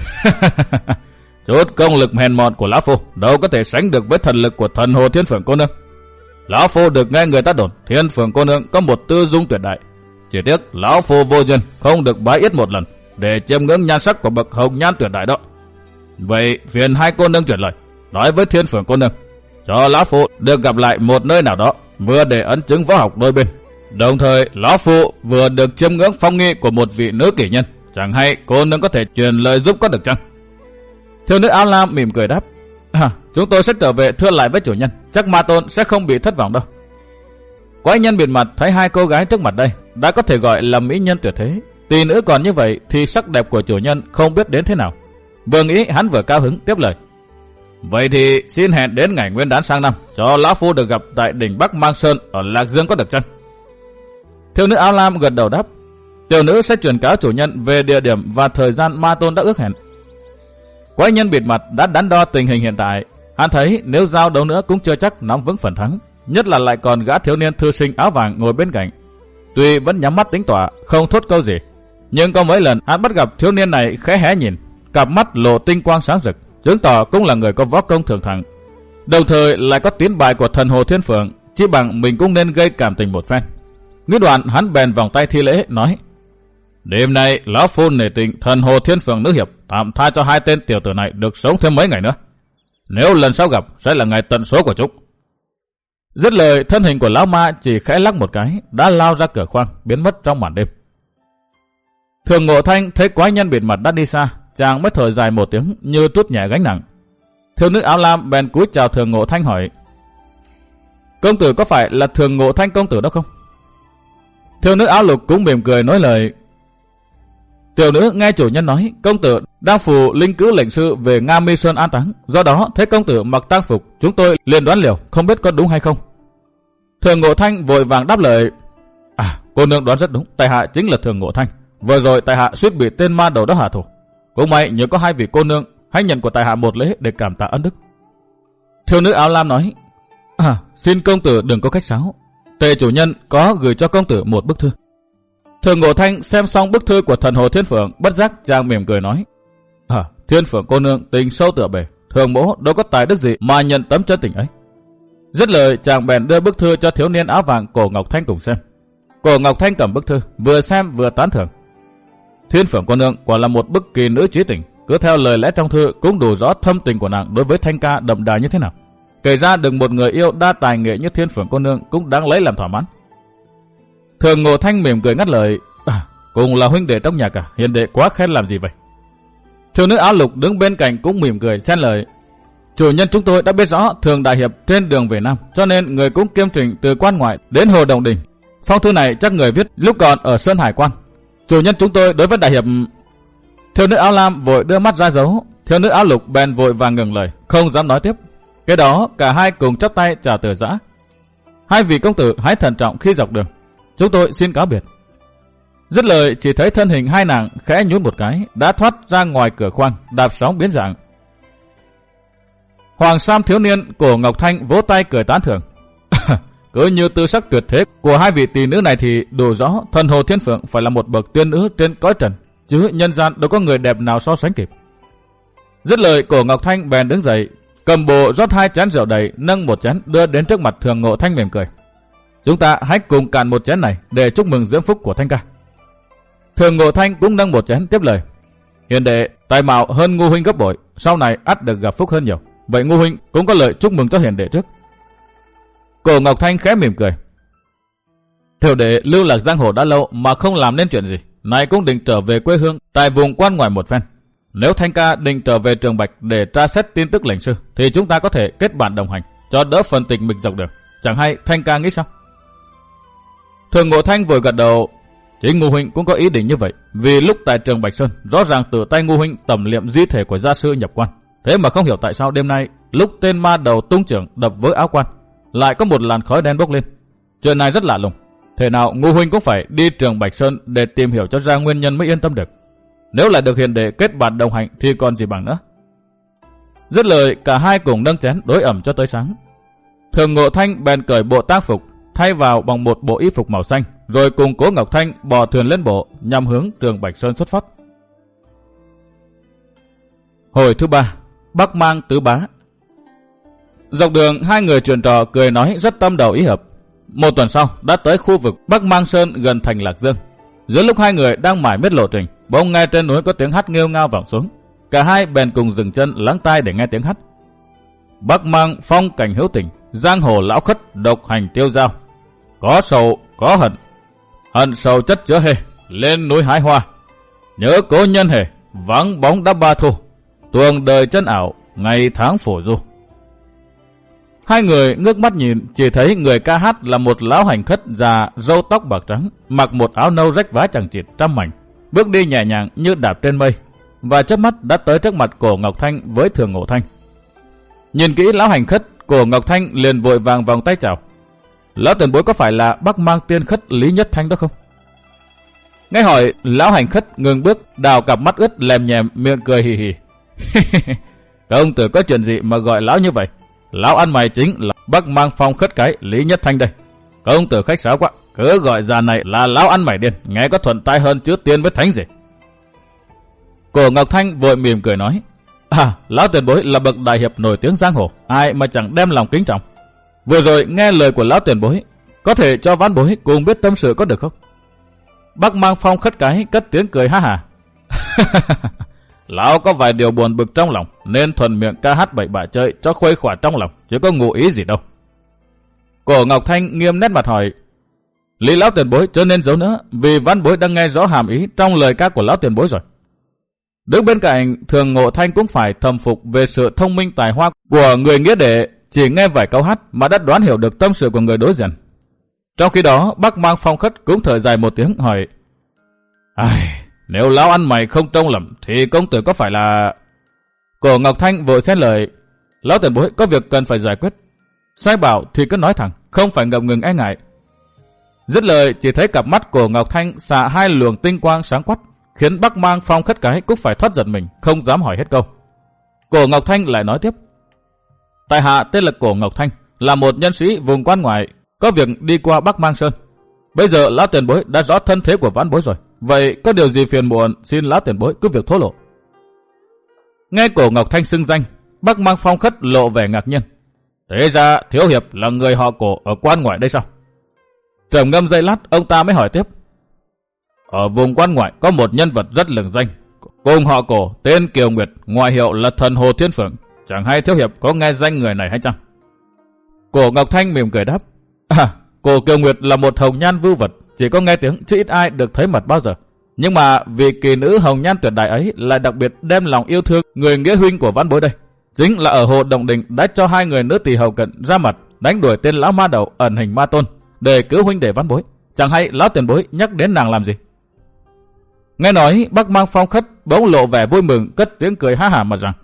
chút công lực hèn mọn của lão phu đâu có thể sánh được với thần lực của thần hồ thiên phượng cô nương. Lão phu được nghe người ta đồn thiên phượng cô nương có một tư dung tuyệt đại, chỉ tiếc lão phu vô duyên không được bái yết một lần để chiêm ngưỡng nhan sắc của bậc hồng nhan tuyệt đại đó. Vậy phiền hai cô nương chuyển lời nói với thiên phượng cô nương cho lão phu được gặp lại một nơi nào đó, vừa để ấn chứng võ học đôi bên, đồng thời lão phu vừa được chiêm ngưỡng phong nghi của một vị nữ kỷ nhân, chẳng hay cô nương có thể truyền lời giúp có được chăng? Thiếu nữ áo lam mỉm cười đáp, chúng tôi sẽ trở về thưa lại với chủ nhân, chắc ma tôn sẽ không bị thất vọng đâu. Quái nhân bịt mặt thấy hai cô gái trước mặt đây đã có thể gọi là mỹ nhân tuyệt thế, tỷ nữ còn như vậy thì sắc đẹp của chủ nhân không biết đến thế nào. Vừa nghĩ hắn vừa cao hứng tiếp lời, vậy thì xin hẹn đến ngày nguyên đán sang năm cho lão phu được gặp tại đỉnh Bắc Mang Sơn ở Lạc Dương có được chăng? Thiếu nữ áo lam gật đầu đáp, tiểu nữ sẽ truyền cáo chủ nhân về địa điểm và thời gian ma tôn đã ước hẹn. Quái nhân bịt mặt đã đắn đo tình hình hiện tại, hắn thấy nếu giao đấu nữa cũng chưa chắc nắm vững phần thắng, nhất là lại còn gã thiếu niên thư sinh áo vàng ngồi bên cạnh. Tuy vẫn nhắm mắt tính tọa không thốt câu gì, nhưng có mấy lần hắn bắt gặp thiếu niên này khẽ hé nhìn, cặp mắt lộ tinh quang sáng rực, chứng tỏ cũng là người có võ công thượng thặng, đồng thời lại có tiến bài của thần hồ thiên phượng, chỉ bằng mình cũng nên gây cảm tình một phen. Nghĩ đoạn hắn bèn vòng tay thi lễ nói, đêm nay lão phu nể tình thần hồ thiên phượng nữ hiệp tạm tha cho hai tên tiểu tử này được sống thêm mấy ngày nữa, nếu lần sau gặp sẽ là ngày tận số của chúng. Dứt lời, thân hình của lão ma chỉ khẽ lắc một cái đã lao ra cửa khoang biến mất trong màn đêm. Thường Ngộ Thanh thấy quái nhân bịt mặt đã đi xa, chàng mới thở dài một tiếng như trút nhẹ gánh nặng. Thiếu nữ áo lam bèn cúi chào Thường Ngộ Thanh hỏi, công tử có phải là Thường Ngộ Thanh công tử đó không? Thiếu nữ áo lục cũng mỉm cười nói lời, tiểu nữ nghe chủ nhân nói công tử đang phù linh cữu lệnh sư về Nga Mi Sơn an táng, do đó thấy công tử mặc tang phục, chúng tôi liền đoán liều, không biết có đúng hay không. Thường Ngộ Thanh vội vàng đáp lời, cô nương đoán rất đúng, tại hạ chính là Thường Ngộ Thanh, vừa rồi tại hạ suýt bị tên ma đầu đó hạ thủ, cũng may nhờ có hai vị cô nương, hãy nhận của tại hạ một lễ để cảm tạ ân đức. Thiếu nữ áo lam nói, xin công tử đừng có khách sáo, tề chủ nhân có gửi cho công tử một bức thư. Thường Ngộ Thanh xem xong bức thư của thần hồ thiên phượng, bất giác chàng mỉm cười nói, thiên phượng cô nương tình sâu tựa bể, thường mỗ đâu có tài đức gì mà nhận tấm chân tình ấy. Dứt lời, chàng bèn đưa bức thư cho thiếu niên áo vàng Cổ Ngọc Thanh cùng xem. Cổ Ngọc Thanh cầm bức thư, vừa xem vừa tán thưởng. Thiên Phượng cô nương quả là một bức kỳ nữ trí tình, cứ theo lời lẽ trong thư cũng đủ rõ thâm tình của nàng đối với Thanh ca đậm đà như thế nào. Kể ra được một người yêu đa tài nghệ như Thiên Phượng cô nương cũng đáng lấy làm thỏa mãn. Thường Ngộ Thanh mỉm cười ngắt lời, cùng là huynh đệ trong nhà cả, hiền đệ quá khen làm gì vậy. Thiếu nữ áo lục đứng bên cạnh cũng mỉm cười xen lời, chủ nhân chúng tôi đã biết rõ Thường đại hiệp trên đường về Nam, cho nên người cũng kiêm trình từ quan ngoại đến Hồ Đồng Đình. Phong thư này chắc người viết lúc còn ở Sơn Hải Quan. Chủ nhân chúng tôi đối với đại hiệp. Thiếu nữ áo lam vội đưa mắt ra dấu, thiếu nữ áo lục bèn vội vàng ngừng lời, không dám nói tiếp. Cái đó cả hai cùng chắp tay chào từ giã. Hai vị công tử hãy thận trọng khi dọc đường, chúng tôi xin cáo biệt. Dứt lời, chỉ thấy thân hình hai nàng khẽ nhún một cái, đã thoát ra ngoài cửa khoang, đạp sóng biến dạng. Hoàng sam thiếu niên Cổ Ngọc Thanh vỗ tay cười tán thưởng. Cứ như tư sắc tuyệt thế của hai vị tỷ nữ này thì đủ rõ thần hồ Thiên Phượng phải là một bậc tiên nữ trên cõi trần, chứ nhân gian đâu có người đẹp nào so sánh kịp. Dứt lời, Cổ Ngọc Thanh bèn đứng dậy, cầm bộ rót hai chén rượu đầy, nâng một chén đưa đến trước mặt Thường Ngộ Thanh mỉm cười. Chúng ta hãy cùng cạn một chén này để chúc mừng diễm phúc của Thanh ca. Thường Ngộ Thanh cũng nâng một chén tiếp lời. Hiền đệ tài mạo hơn Ngô huynh gấp bội, sau này ắt được gặp phúc hơn nhiều. Vậy Ngô huynh cũng có lời chúc mừng cho hiền đệ trước. Cổ Ngọc Thanh khẽ mỉm cười. Tiểu đệ lưu lạc giang hồ đã lâu mà không làm nên chuyện gì, nay cũng định trở về quê hương tại vùng quan ngoại một phen. Nếu Thanh ca định trở về Trường Bạch để tra xét tin tức lệnh sư, thì chúng ta có thể kết bạn đồng hành, cho đỡ phần tịch mịch dọc đường. Chẳng hay Thanh ca nghĩ sao? Thường Ngộ Thanh vội gật đầu. Chính Ngô huynh cũng có ý định như vậy, vì lúc tại Trường Bạch Sơn rõ ràng từ tay Ngô huynh tẩm liệm di thể của gia sư nhập quan. Thế mà không hiểu tại sao đêm nay lúc tên ma đầu tung trưởng đập với áo quan, lại có một làn khói đen bốc lên. Chuyện này rất lạ lùng. Thế nào Ngô huynh cũng phải đi Trường Bạch Sơn để tìm hiểu cho ra nguyên nhân mới yên tâm được. Nếu lại được hiền đệ kết bạn đồng hành thì còn gì bằng nữa. Dứt lời, cả hai cùng nâng chén đối ẩm cho tới sáng. Thường Ngộ Thanh bèn cởi bộ tác phục, thay vào bằng một bộ y phục màu xanh, rồi cùng Cố Ngọc Thanh bò thuyền lên bộ nhằm hướng Trường Bạch Sơn xuất phát. Hồi thứ 3, Bắc Mang Tứ Bá. Dọc đường hai người chuyện trò cười nói rất tâm đầu ý hợp. Một tuần sau đã tới khu vực Bắc Mang Sơn gần thành Lạc Dương. Giữa lúc hai người đang mải miết lộ trình, bỗng nghe trên núi có tiếng hát nghêu ngao vọng xuống. Cả hai bèn cùng dừng chân lắng tai để nghe tiếng hát. Bắc Mang phong cảnh hữu tình, giang hồ lão khất độc hành tiêu dao. Có sầu có hận, hận sầu chất chứa hề, lên núi hái hoa. Nhớ cố nhân hề, vắng bóng đắp ba thu. Tuồng đời chân ảo, ngày tháng phổ du. Hai người ngước mắt nhìn, chỉ thấy người ca hát là một lão hành khất già, râu tóc bạc trắng, mặc một áo nâu rách vá chằng chịt trăm mảnh, bước đi nhẹ nhàng như đạp trên mây, và chớp mắt đã tới trước mặt Cổ Ngọc Thanh với Thường Ngộ Thanh. Nhìn kỹ lão hành khất, Cổ Ngọc Thanh liền vội vàng vòng tay chào. Lão tiền bối có phải là Bắc Mang tiên khất Lý Nhất Thanh đó không? Nghe hỏi, lão hành khất ngừng bước, đào cặp mắt ướt lèm nhèm, miệng cười hì hì. Công tử có chuyện gì mà gọi lão như vậy? Lão ăn mày chính là Bắc Mang phong khất cái Lý Nhất Thanh đây. Công tử khách sáo quá, cứ gọi già này là lão ăn mày điên, nghe có thuận tai hơn chứ tiên với thánh gì. Cổ Ngọc Thanh vội mỉm cười nói. Lão tiền bối là bậc đại hiệp nổi tiếng giang hồ, ai mà chẳng đem lòng kính trọng. Vừa rồi nghe lời của lão tiền bối, có thể cho vãn bối cùng biết tâm sự có được không? Bắc Mang phong khất cái cất tiếng cười ha hà. Lão có vài điều buồn bực trong lòng, nên thuần miệng ca hát bậy bạ chơi cho khuây khỏa trong lòng, chứ có ngụ ý gì đâu. Cổ Ngọc Thanh nghiêm nét mặt hỏi. Lý lão tiền bối chớ nên giấu nữa, vì vãn bối đang nghe rõ hàm ý trong lời ca của lão tiền bối rồi. Đứng bên cạnh, Thường Ngộ Thanh cũng phải thầm phục về sự thông minh tài hoa của người nghĩa đệ, chỉ nghe vài câu hát mà đã đoán hiểu được tâm sự của người đối diện. Trong khi đó, Bắc Mang phong khất cũng thở dài một tiếng hỏi. Nếu lão ăn mày không trông lầm thì công tử có phải là... Cổ Ngọc Thanh vội xen lời. Lão tiền bối có việc cần phải giải quyết. Sai bảo thì cứ nói thẳng, không phải ngập ngừng e ngại. Dứt lời, chỉ thấy cặp mắt của Ngọc Thanh xạ hai luồng tinh quang sáng quắc, khiến Bắc Mang phong khất cái cũng phải thoát giật mình, không dám hỏi hết câu. Cổ Ngọc Thanh lại nói tiếp. Tại hạ tên là Cổ Ngọc Thanh, là một nhân sĩ vùng quan ngoại, có việc đi qua Bắc Mang Sơn. Bây giờ lão tiền bối đã rõ thân thế của vãn bối rồi, vậy có điều gì phiền muộn xin lão tiền bối cứ việc thổ lộ. Nghe Cổ Ngọc Thanh xưng danh, Bắc Mang Phong Khất lộ vẻ ngạc nhiên. Thế ra thiếu hiệp là người họ Cổ ở quan ngoại đây sao? Trầm ngâm giây lát, ông ta mới hỏi tiếp. Ở vùng quan ngoại có một nhân vật rất lừng danh, cùng họ Cổ, tên Kiều Nguyệt, ngoại hiệu là Thần Hồ Thiên Phượng. Chẳng hay thiếu hiệp có nghe danh người này hay chăng? Cổ Ngọc Thanh mỉm cười đáp. Cổ Kiều Nguyệt là một hồng nhan vưu vật, chỉ có nghe tiếng chứ ít ai được thấy mặt bao giờ. Nhưng mà vì kỳ nữ hồng nhan tuyệt đại ấy lại đặc biệt đem lòng yêu thương người nghĩa huynh của vãn bối đây. Chính là ở Hồ Đồng Đình đã cho hai người nữ tỳ hầu cận ra mặt đánh đuổi tên lão ma đầu ẩn hình ma tôn để cứu huynh đệ vãn bối. Chẳng hay lão tiền bối nhắc đến nàng làm gì? Nghe nói Bắc Mang Phong Khất bỗng lộ vẻ vui mừng, cất tiếng cười ha hả mà rằng.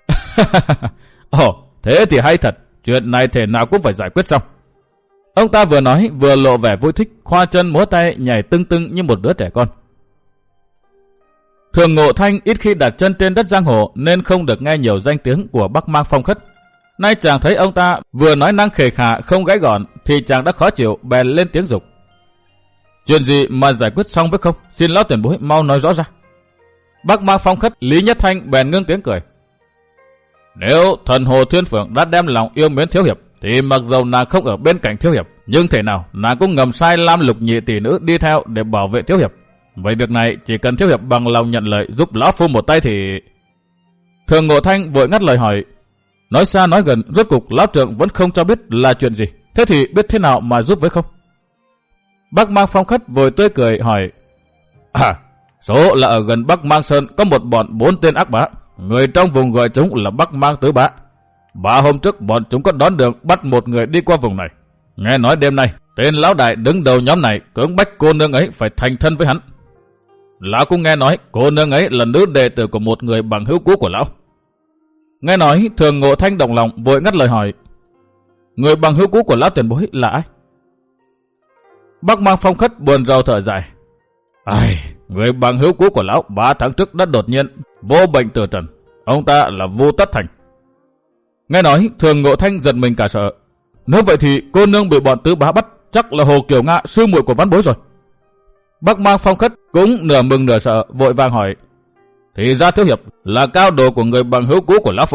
Ồ, thế thì hay thật, chuyện này thể nào cũng phải giải quyết xong. Ông ta vừa nói vừa lộ vẻ vui thích, khoa chân múa tay nhảy tưng tưng như một đứa trẻ con. Thường Ngộ Thanh ít khi đặt chân trên đất giang hồ nên không được nghe nhiều danh tiếng của Bắc Mang Phong Khất. Nay chàng thấy ông ta vừa nói năng khề khà không gãy gọn thì chàng đã khó chịu, bèn lên tiếng dục. Chuyện gì mà giải quyết xong với không? Xin lão tiền bối mau nói rõ ra. Bắc Mang Phong Khất Lý Nhất Thanh bèn ngưng tiếng cười. Nếu Thần Hồ Thiên Phượng đã đem lòng yêu mến thiếu hiệp thì mặc dầu nàng không ở bên cạnh thiếu hiệp, nhưng thể nào nàng cũng ngầm sai Lam Lục nhị tỷ nữ đi theo để bảo vệ thiếu hiệp. Vậy việc này chỉ cần thiếu hiệp bằng lòng nhận lời giúp lão phu một tay thì... Thường Ngộ Thanh vội ngắt lời hỏi. Nói xa nói gần, rốt cục lão trượng vẫn không cho biết là chuyện gì. Thế thì biết thế nào mà giúp với không? Bắc Mang Phong Khất vội tươi cười hỏi. Số là ở gần Bắc Mang Sơn có một bọn 4 tên ác bá. Người trong vùng gọi chúng là Bắc Mang Tứ Bá. 3 hôm trước bọn chúng có đón đường bắt một người đi qua vùng này. Nghe nói đêm nay tên lão đại đứng đầu nhóm này cưỡng bách cô nương ấy phải thành thân với hắn. Lão cũng nghe nói cô nương ấy là nữ đệ tử của một người bằng hữu cũ của lão. Nghe nói Thường Ngộ Thanh động lòng vội ngắt lời hỏi. Người bằng hữu cũ của lão tiền bối là ai? Bắc Mang Phong Khất buồn rầu thở dài. Người bằng hữu cũ của lão 3 tháng trước đã đột nhiên vô bệnh từ trần. Ông ta là Vu Tất Thành. Nghe nói Thường Ngộ Thanh giật mình cả sợ. Nếu vậy thì cô nương bị bọn Tứ Bá bắt chắc là Hồ Kiều Nga sư muội của vãn bối rồi. Bắc Mang Phong Khất cũng nửa mừng nửa sợ vội vàng hỏi. Thì ra thiếu hiệp là cao đồ của người bằng hữu cũ của lão phu.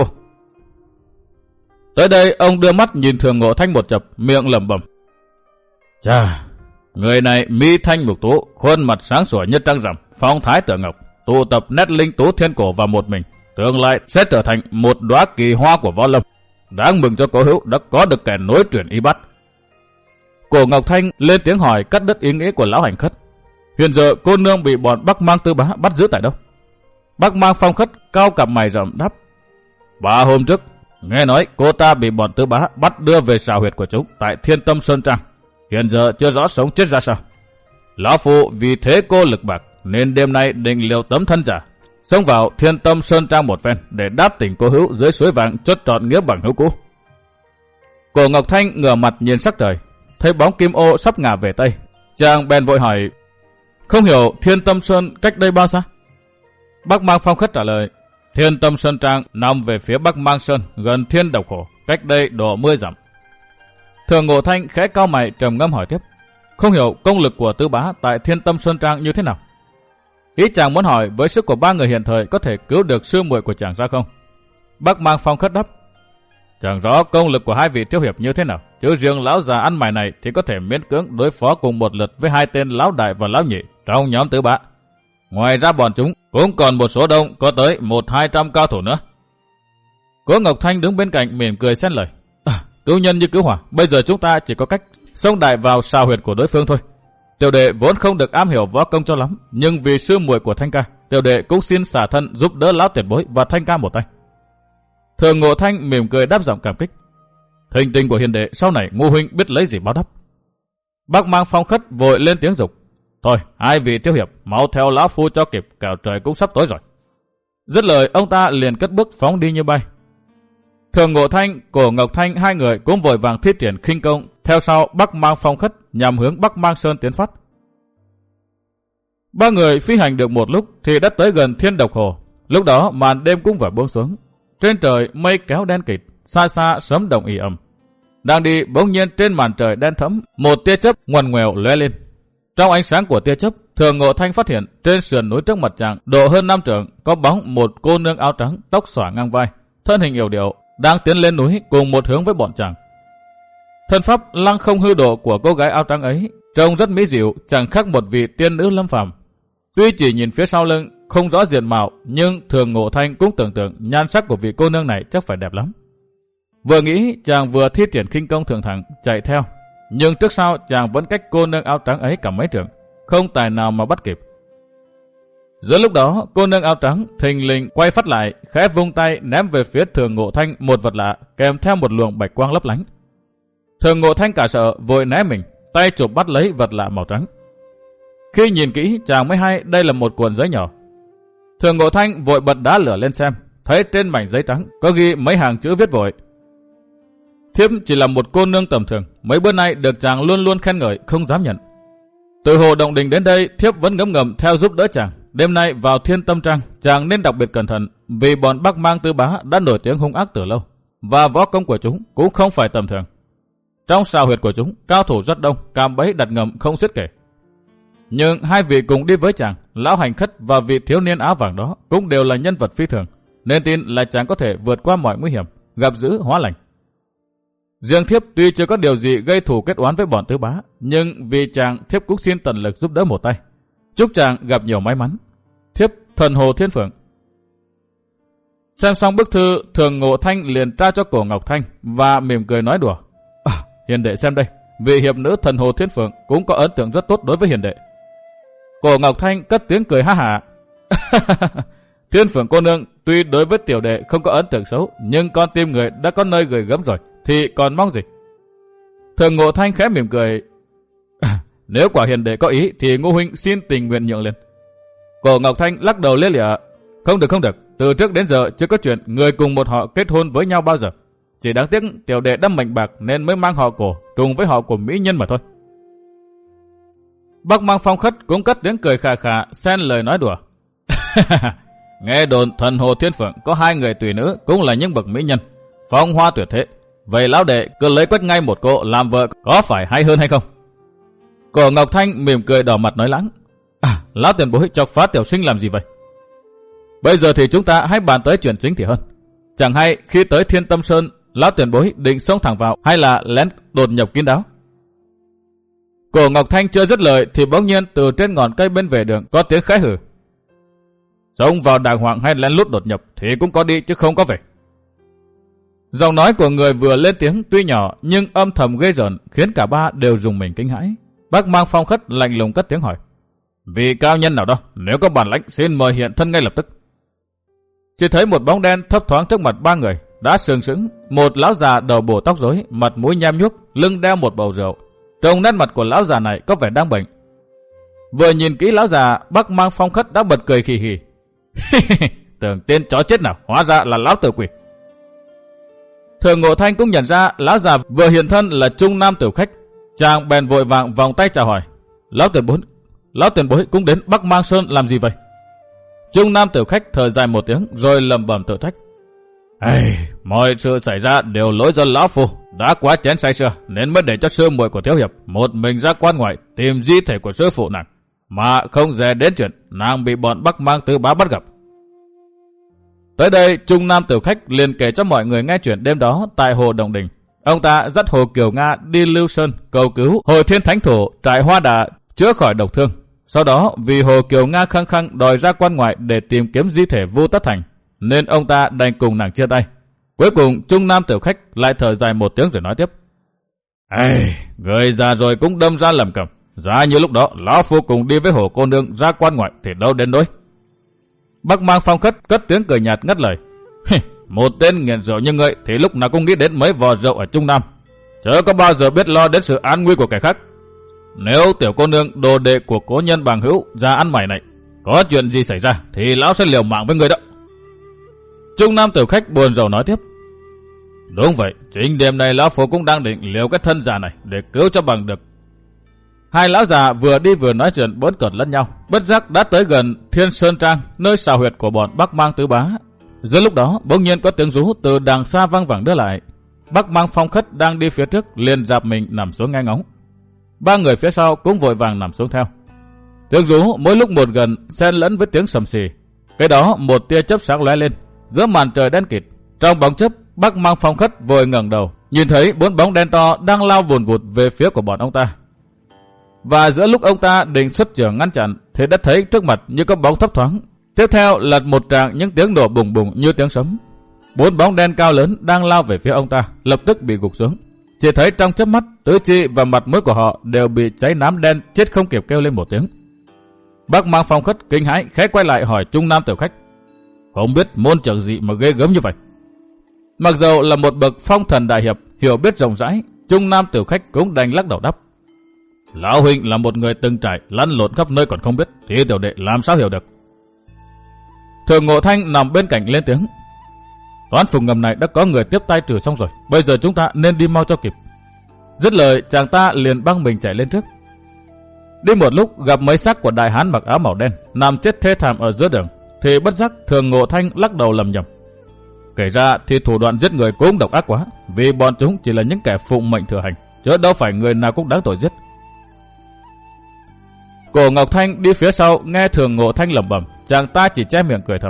Tới đây ông đưa mắt nhìn Thường Ngộ Thanh một chập, miệng lẩm bẩm. Chà, người này mi thanh mục tú, khuôn mặt sáng sủa như trăng rằm, phong thái tựa ngọc, tụ tập nét linh tú thiên cổ vào một mình, tương lai sẽ trở thành một đóa kỳ hoa của võ lâm. Đáng mừng cho cố hữu đã có được kẻ nối truyền y bát. Cổ Ngọc Thanh lên tiếng hỏi cắt đứt ý nghĩa của lão hành khất. Hiện giờ cô nương bị bọn Bắc Mang Tứ Bá bắt giữ tại đâu? Bắc Mang Phong Khất cao cặp mày rậm đáp. 3 hôm trước, nghe nói cô ta bị bọn Tứ Bá bắt đưa về xào huyệt của chúng tại Thiên Tâm Sơn Trang. Hiện giờ chưa rõ sống chết ra sao. Lão phu vì thế cô lực bạc nên đêm nay định liều tấm thân giả, xông vào Thiên Tâm Sơn Trang một phen để đáp tình cô hữu dưới suối vàng chốt trọn nghĩa bằng hữu cũ. Cổ Ngọc Thanh ngửa mặt nhìn sắc trời, thấy bóng kim ô sắp ngả về tây, chàng bèn vội hỏi. Không hiểu Thiên Tâm Sơn cách đây bao xa? Bắc Mang Phong Khất trả lời. Thiên Tâm Sơn Trang nằm về phía Bắc Mang Sơn, gần Thiên Độc Khổ, cách đây độ 10 dặm. Thường Ngộ Thanh khẽ cau mày trầm ngâm hỏi tiếp. Không hiểu công lực của Tứ Bá tại Thiên Tâm Sơn Trang như thế nào? Ý chàng muốn hỏi với sức của 3 người hiện thời có thể cứu được sư muội của chàng ra không? Bắc Mang Phong Khất đáp. Chẳng rõ công lực của 2 vị thiếu hiệp như thế nào, chứ riêng lão già ăn mày này thì có thể miễn cưỡng đối phó cùng một lượt với 2 tên lão đại và lão nhị trong nhóm Tứ Bá. Ngoài ra bọn chúng cũng còn một số đông có tới 100-200 cao thủ nữa. Cố Ngọc Thanh đứng bên cạnh mỉm cười xen lời. Cứu nhân như cứu hỏa, bây giờ chúng ta chỉ có cách xông đại vào xào huyệt của đối phương thôi. Tiểu đệ vốn không được am hiểu võ công cho lắm, nhưng vì sư muội của Thanh ca, tiểu đệ cũng xin xả thân giúp đỡ lão tiền bối và Thanh ca một tay. Thường Ngộ Thanh mỉm cười đáp giọng cảm kích. Thình tình của hiền đệ sau này Ngô huynh biết lấy gì báo đáp. Bắc Mang Phong Khất vội lên tiếng dục. Thôi, 2 vị thiếu hiệp mau theo lão phu cho kịp, kẻo trời cũng sắp tối rồi. Dứt lời ông ta liền cất bước phóng đi như bay. Thường Ngộ Thanh, Cổ Ngọc Thanh 2 người cũng vội vàng thi triển khinh công theo sau Bắc Mang Phong Khất nhằm hướng Bắc Mang Sơn tiến phát. 3 người phi hành được một lúc thì đã tới gần Thiên Độc Hồ. Lúc đó màn đêm cũng vừa buông xuống. Trên trời mây kéo đen kịt, xa xa sấm động ì ầm. Đang đi bỗng nhiên trên màn trời đen thẫm, một tia chớp ngoằn ngoèo lóe lên. Trong ánh sáng của tia chớp, Thường Ngộ Thanh phát hiện trên sườn núi trước mặt chàng độ hơn 5 trượng có bóng một cô nương áo trắng, tóc xõa ngang vai, thân hình yểu điệu, đang tiến lên núi cùng một hướng với bọn chàng. Thân pháp lăng không hư độ của cô gái áo trắng ấy trông rất mỹ diệu, chẳng khác một vị tiên nữ lâm phàm. Tuy chỉ nhìn phía sau lưng không rõ diện mạo, nhưng Thường Ngộ Thanh cũng tưởng tượng nhan sắc của vị cô nương này chắc phải đẹp lắm. Vừa nghĩ, chàng vừa thi triển khinh công thượng thẳng chạy theo, nhưng trước sau chàng vẫn cách cô nương áo trắng ấy cả mấy trượng, không tài nào mà bắt kịp. Giữa lúc đó, cô nương áo trắng thình lình quay phát lại, khẽ vung tay ném về phía Thường Ngộ Thanh một vật lạ kèm theo một luồng bạch quang lấp lánh. Thường Ngộ Thanh cả sợ vội né mình, tay chụp bắt lấy vật lạ màu trắng. Khi nhìn kỹ, chàng mới hay đây là một cuộn giấy nhỏ. Thường Ngộ Thanh vội bật đá lửa lên xem, thấy trên mảnh giấy trắng có ghi mấy hàng chữ viết vội: thiếp chỉ là một cô nương tầm thường, mấy bữa nay được chàng luôn luôn khen ngợi, không dám nhận. Từ Hồ Động Đình đến đây, thiếp vẫn ngấm ngầm theo giúp đỡ chàng. Đêm nay vào Thiên Tâm Trang, chàng nên đặc biệt cẩn thận, vì bọn Bắc Mang Tứ Bá đã nổi tiếng hung ác từ lâu, và võ công của chúng cũng không phải tầm thường. Trong sào huyệt của chúng, cao thủ rất đông, cạm bẫy đặt ngầm không xiết kể. Nhưng hai vị cùng đi với chàng, lão hành khất và vị thiếu niên áo vàng đó cũng đều là nhân vật phi thường, nên tin là chàng có thể vượt qua mọi nguy hiểm, gặp dữ hóa lành. Riêng thiếp tuy chưa có điều gì gây thù kết oán với bọn Tứ Bá, nhưng vì chàng, thiếp cũng xin tận lực giúp đỡ một tay. Chúc chàng gặp nhiều may mắn. Thiếp Thần Hồ Thiên Phượng. Xem xong bức thư, Thường Ngộ Thanh liền trao cho Cổ Ngọc Thanh và mỉm cười nói đùa: hiền đệ xem đây, vị hiệp nữ Thần Hồ Thiên Phượng cũng có ấn tượng rất tốt đối với hiền đệ. Cổ Ngọc Thanh cất tiếng cười ha hả: Thiên Phượng cô nương tuy đối với tiểu đệ không có ấn tượng xấu, nhưng con tim người đã có nơi gửi gắm rồi, thì còn mong gì. Thường Ngộ Thanh khẽ mỉm cười: nếu quả hiền đệ có ý thì Ngô huynh xin tình nguyện nhượng lên. Cổ Ngọc Thanh lắc đầu lia lịa: không được, từ trước đến giờ chưa có chuyện người cùng một họ kết hôn với nhau bao giờ. Chỉ đáng tiếc tiểu đệ đã mệnh bạc nên mới mang họ Cổ trùng với họ của mỹ nhân mà thôi. Bắc Mang Phong Khất cũng cất tiếng cười khà khà xen lời nói đùa: nghe đồn Thần Hồ Thiên Phượng có hai người tùy nữ cũng là những bậc mỹ nhân, phong hoa tuyệt thế. Vậy lão đệ cứ lấy quách ngay một cô làm vợ có phải hay hơn hay không? Cổ Ngọc Thanh mỉm cười đỏ mặt nói lãng: lão tiền bối chọc phá tiểu sinh làm gì vậy? Bây giờ thì chúng ta hãy bàn tới chuyện chính thì hơn. Chẳng hay khi tới Thiên Tâm Sơn, lão tiền bối định xông thẳng vào hay là lén đột nhập kín đáo? Cổ Ngọc Thanh chưa dứt lời thì bỗng nhiên từ trên ngọn cây bên vệ đường có tiếng khẽ hừ: xông vào đàng hoàng hay lén lút đột nhập thì cũng có đi chứ không có về. Giọng nói của người vừa lên tiếng tuy nhỏ nhưng âm thầm ghê rợn, khiến cả ba đều rùng mình kinh hãi. Bác Mang Phong Khất lạnh lùng cất tiếng hỏi: vị cao nhân nào đó, nếu có bản lãnh xin mời hiện thân ngay lập tức. Chỉ thấy một bóng đen thấp thoáng trước mặt ba người, đã sừng sững, một lão già đầu bổ tóc rối, mặt mũi nham nhuốc, lưng đeo một bầu rượu. Trông nét mặt của lão già này có vẻ đang bệnh. Vừa nhìn kỹ lão già, Bác Mang Phong Khất đã bật cười khì khì: tưởng tên chó chết nào, hóa ra là lão tử quỷ. Thường Ngộ Thanh cũng nhận ra lão già vừa hiện thân là trung nam tiểu khách, chàng bèn vội vàng vòng tay chào hỏi: lão tiền bối cũng đến Bắc Mang Sơn làm gì vậy? Trung nam tiểu khách thở dài một tiếng rồi lẩm bẩm tự trách: mọi sự xảy ra đều lỗi do lão phu đã quá chén say sưa, nên mới để cho sư muội của thiếu hiệp một mình ra quan ngoại tìm di thể của sư phụ nàng, mà không dè đến chuyện nàng bị bọn Bắc Mang Tứ Bá bắt gặp. Tới đây, Trung nam tiểu khách liền kể cho mọi người nghe chuyện đêm đó tại Hồ Động Đình. Ông ta dắt Hồ Kiều Nga đi Lưu Sơn cầu cứu Hồi Thiên Thánh Thủ trại Hoa Đà chữa khỏi độc thương. Sau đó vì Hồ Kiều Nga khăng khăng đòi ra quan ngoại để tìm kiếm di thể Vu Tất Thành, nên ông ta đành cùng nàng chia tay. Cuối cùng Trung nam tiểu khách lại thở dài một tiếng rồi nói tiếp: người già rồi cũng đâm ra lầm cầm. Giá như lúc đó lão phu cùng đi với Hồ cô nương ra quan ngoại thì đâu đến nỗi. Bắc Mang Phong Khất cất tiếng cười nhạt ngắt lời: một tên nghiện rượu như ngươi thì lúc nào cũng nghĩ đến mấy vò rượu ở Trung Nam, chớ có bao giờ biết lo đến sự an nguy của kẻ khác. Nếu tiểu cô nương đồ đệ của cố nhân bằng hữu ra ăn mày này có chuyện gì xảy ra thì lão sẽ liều mạng với người đó. Trung nam tiểu khách buồn rầu nói tiếp: đúng vậy, chính đêm nay lão phu cũng đang định liều cái thân già này để cứu cho bằng được. Hai lão già vừa đi vừa nói chuyện bỡn cợt lẫn nhau, bất giác đã tới gần Thiên Sơn Trang, nơi sào huyệt của bọn Bắc Mang Tứ Bá. Giữa lúc đó bỗng nhiên có tiếng rú từ đằng xa vang vẳng đưa lại. Bắc Mang Phong Khất đang đi phía trước liền dạp mình nằm xuống nghe ngóng. Ba người phía sau cũng vội vàng nằm xuống theo. Tiếng rú mỗi lúc một gần, xen lẫn với tiếng sầm xì. Cái đó một tia chớp sáng lóe lên, giữa màn trời đen kịt, Trong bóng chớp, Bắc Mang Phong Khất vội ngẩng đầu, nhìn thấy 4 bóng đen to đang lao vùn vụt về phía của bọn ông ta. Và giữa lúc ông ta định xuất chưởng ngăn chặn, thì đã thấy trước mặt như có bóng thấp thoáng. Tiếp theo là một tràng những tiếng nổ bùng bùng như tiếng sấm. 4 bóng đen cao lớn đang lao về phía ông ta, lập tức bị gục xuống. Chỉ thấy trong chớp mắt, tứ chi và mặt mũi của họ đều bị cháy nám đen, chết không kịp kêu lên một tiếng. Bắc Mang Phong Khất kinh hãi khẽ quay lại hỏi trung nam tiểu khách: không biết môn trưởng gì mà ghê gớm như vậy? Mặc dầu là một bậc phong thần đại hiệp, hiểu biết rộng rãi, trung nam tiểu khách cũng đành lắc đầu đáp: lão huynh là một người từng trải lăn lộn khắp nơi còn không biết, thì tiểu đệ làm sao hiểu được? Thường Ngộ Thanh nằm bên cạnh lên tiếng: toán phục ngầm này đã có người tiếp tay trừ xong rồi, bây giờ chúng ta nên đi mau cho kịp. Dứt lời, chàng ta liền băng mình chạy lên trước. Đi một lúc gặp mấy xác của đại hán mặc áo màu đen nằm chết thê thảm ở giữa đường, thì bất giác Thường Ngộ Thanh lắc đầu lầm nhầm. Kể ra thì thủ đoạn giết người cũng độc ác quá, vì bọn chúng chỉ là những kẻ phụng mệnh thừa hành, chứ đâu phải người nào cũng đáng tội giết. Cổ Ngọc Thanh đi phía sau nghe Thường Ngộ Thanh lẩm bẩm, chàng ta chỉ che miệng cười thầm.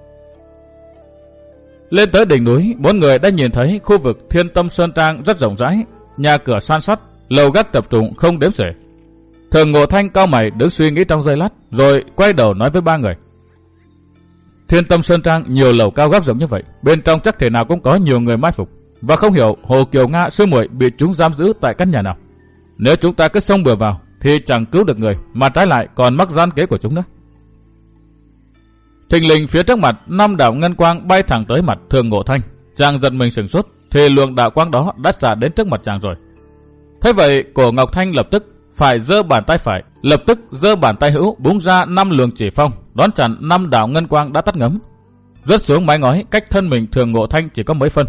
Lên tới đỉnh núi, 4 người đã nhìn thấy khu vực Thiên Tâm Sơn Trang rất rộng rãi, nhà cửa san sát, lầu gác tập trung không đếm xuể. Thường Ngộ Thanh cau mày đứng suy nghĩ trong giây lát, rồi quay đầu nói với 3 người: Thiên Tâm Sơn Trang nhiều lầu cao gác rộng như vậy, bên trong chắc thể nào cũng có nhiều người mai phục, và không hiểu Hồ Kiều Nga sư muội bị chúng giam giữ tại căn nhà nào. Nếu chúng ta cứ xông bừa vào thì chẳng cứu được người, mà trái lại còn mắc gian kế của chúng nữa. Thình lình phía trước mặt 5 đạo ngân quang bay thẳng tới mặt Thường Ngộ Thanh. Chàng giật mình sửng sốt, thì luồng đạo quang đó đã xả đến trước mặt chàng rồi. Thế vậy, Cổ Ngọc Thanh lập tức phải giơ bàn tay phải, lập tức giơ bàn tay hữu búng ra 5 luồng chỉ phong, đón chặn 5 đạo ngân quang đã tắt ngấm, rớt xuống mái ngói cách thân mình Thường Ngộ Thanh chỉ có mấy phân.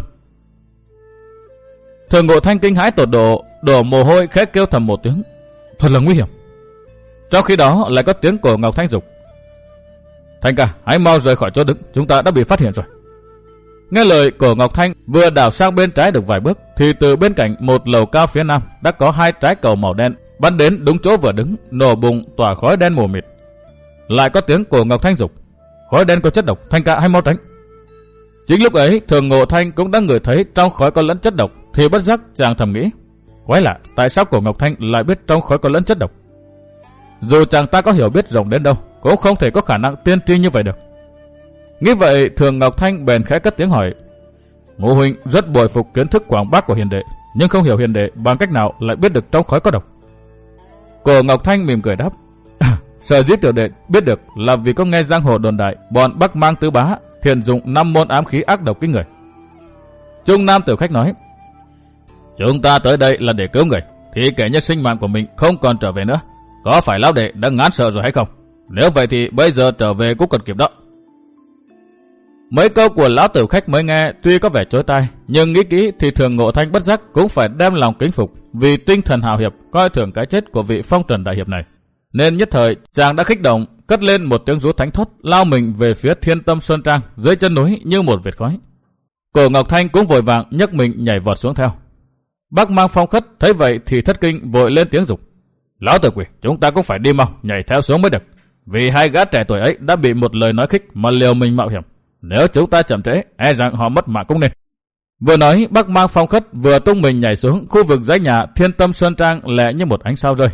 Thường Ngộ Thanh kinh hãi tột độ, đổ mồ hôi khẽ kêu thầm một tiếng: thật là nguy hiểm. Trong khi đó lại có tiếng Cổ Ngọc Thanh dục: Thanh ca, hãy mau rời khỏi chỗ đứng, chúng ta đã bị phát hiện rồi. Nghe lời, Cổ Ngọc Thanh vừa đảo sang bên trái được vài bước, thì từ bên cạnh một lầu cao phía nam đã có 2 trái cầu màu đen bắn đến đúng chỗ vừa đứng, nổ bùng tỏa khói đen mù mịt. Lại có tiếng Cổ Ngọc Thanh dục: khói đen có chất độc, Thanh ca hãy mau tránh. Chính lúc ấy, Thường Ngộ Thanh cũng đã ngửi thấy trong khói có lẫn chất độc, thì bất giác chàng thầm nghĩ: quái lạ, tại sao Cổ Ngọc Thanh lại biết trong khói có lẫn chất độc? Dù chàng ta có hiểu biết rộng đến đâu, cũng không thể có khả năng tiên tri như vậy được. Nghĩ vậy, Thường Ngọc Thanh bèn khẽ cất tiếng hỏi: Ngô huynh rất bội phục kiến thức quảng bác của hiền đệ, nhưng không hiểu hiền đệ bằng cách nào lại biết được trong khói có độc. Cổ Ngọc Thanh mỉm cười đáp: sở dĩ tiểu đệ biết được là vì có nghe giang hồ đồn đại bọn Bắc Mang Tứ Bá thiền dụng 5 môn ám khí ác độc kinh người. Trung nam tiểu khách nói: chúng ta tới đây là để cứu người, thì kể như sinh mạng của mình không còn trở về nữa. Có phải lão đệ đã ngán sợ rồi hay không? Nếu vậy thì bây giờ trở về cũng còn kịp đó. Mấy câu của lão tiểu khách mới nghe tuy có vẻ chối tai, nhưng nghĩ kỹ thì Thường Ngộ Thanh bất giác cũng phải đem lòng kính phục, vì tinh thần hào hiệp coi thường cái chết của vị phong trần đại hiệp này. Nên nhất thời chàng đã kích động, cất lên một tiếng rú thánh thót, lao mình về phía Thiên Tâm Sơn Trang dưới chân núi như một vệt khói. Cổ Ngọc Thanh cũng vội vàng nhấc mình nhảy vọt xuống theo. Bắc Mang Phong Khất thấy vậy thì thất kinh, vội lên tiếng dục: lão tử quỷ, chúng ta cũng phải đi mau nhảy theo xuống mới được, vì 2 gã trẻ tuổi ấy đã bị một lời nói khích mà liều mình mạo hiểm. Nếu chúng ta chậm trễ, e rằng họ mất mạng cũng nên. Vừa nói, Bắc Mang Phong Khất vừa tung mình nhảy xuống khu vực dãy nhà Thiên Tâm Sơn Trang lẹ như một ánh sao rơi.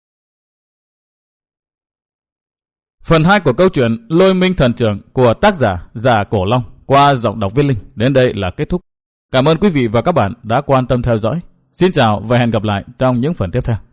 Phần 2 của câu chuyện Lôi Minh Thần Trưởng của tác giả Giả Cổ Long qua giọng đọc Viết Linh đến đây là kết thúc. Cảm ơn quý vị và các bạn đã quan tâm theo dõi. Xin chào và hẹn gặp lại trong những phần tiếp theo.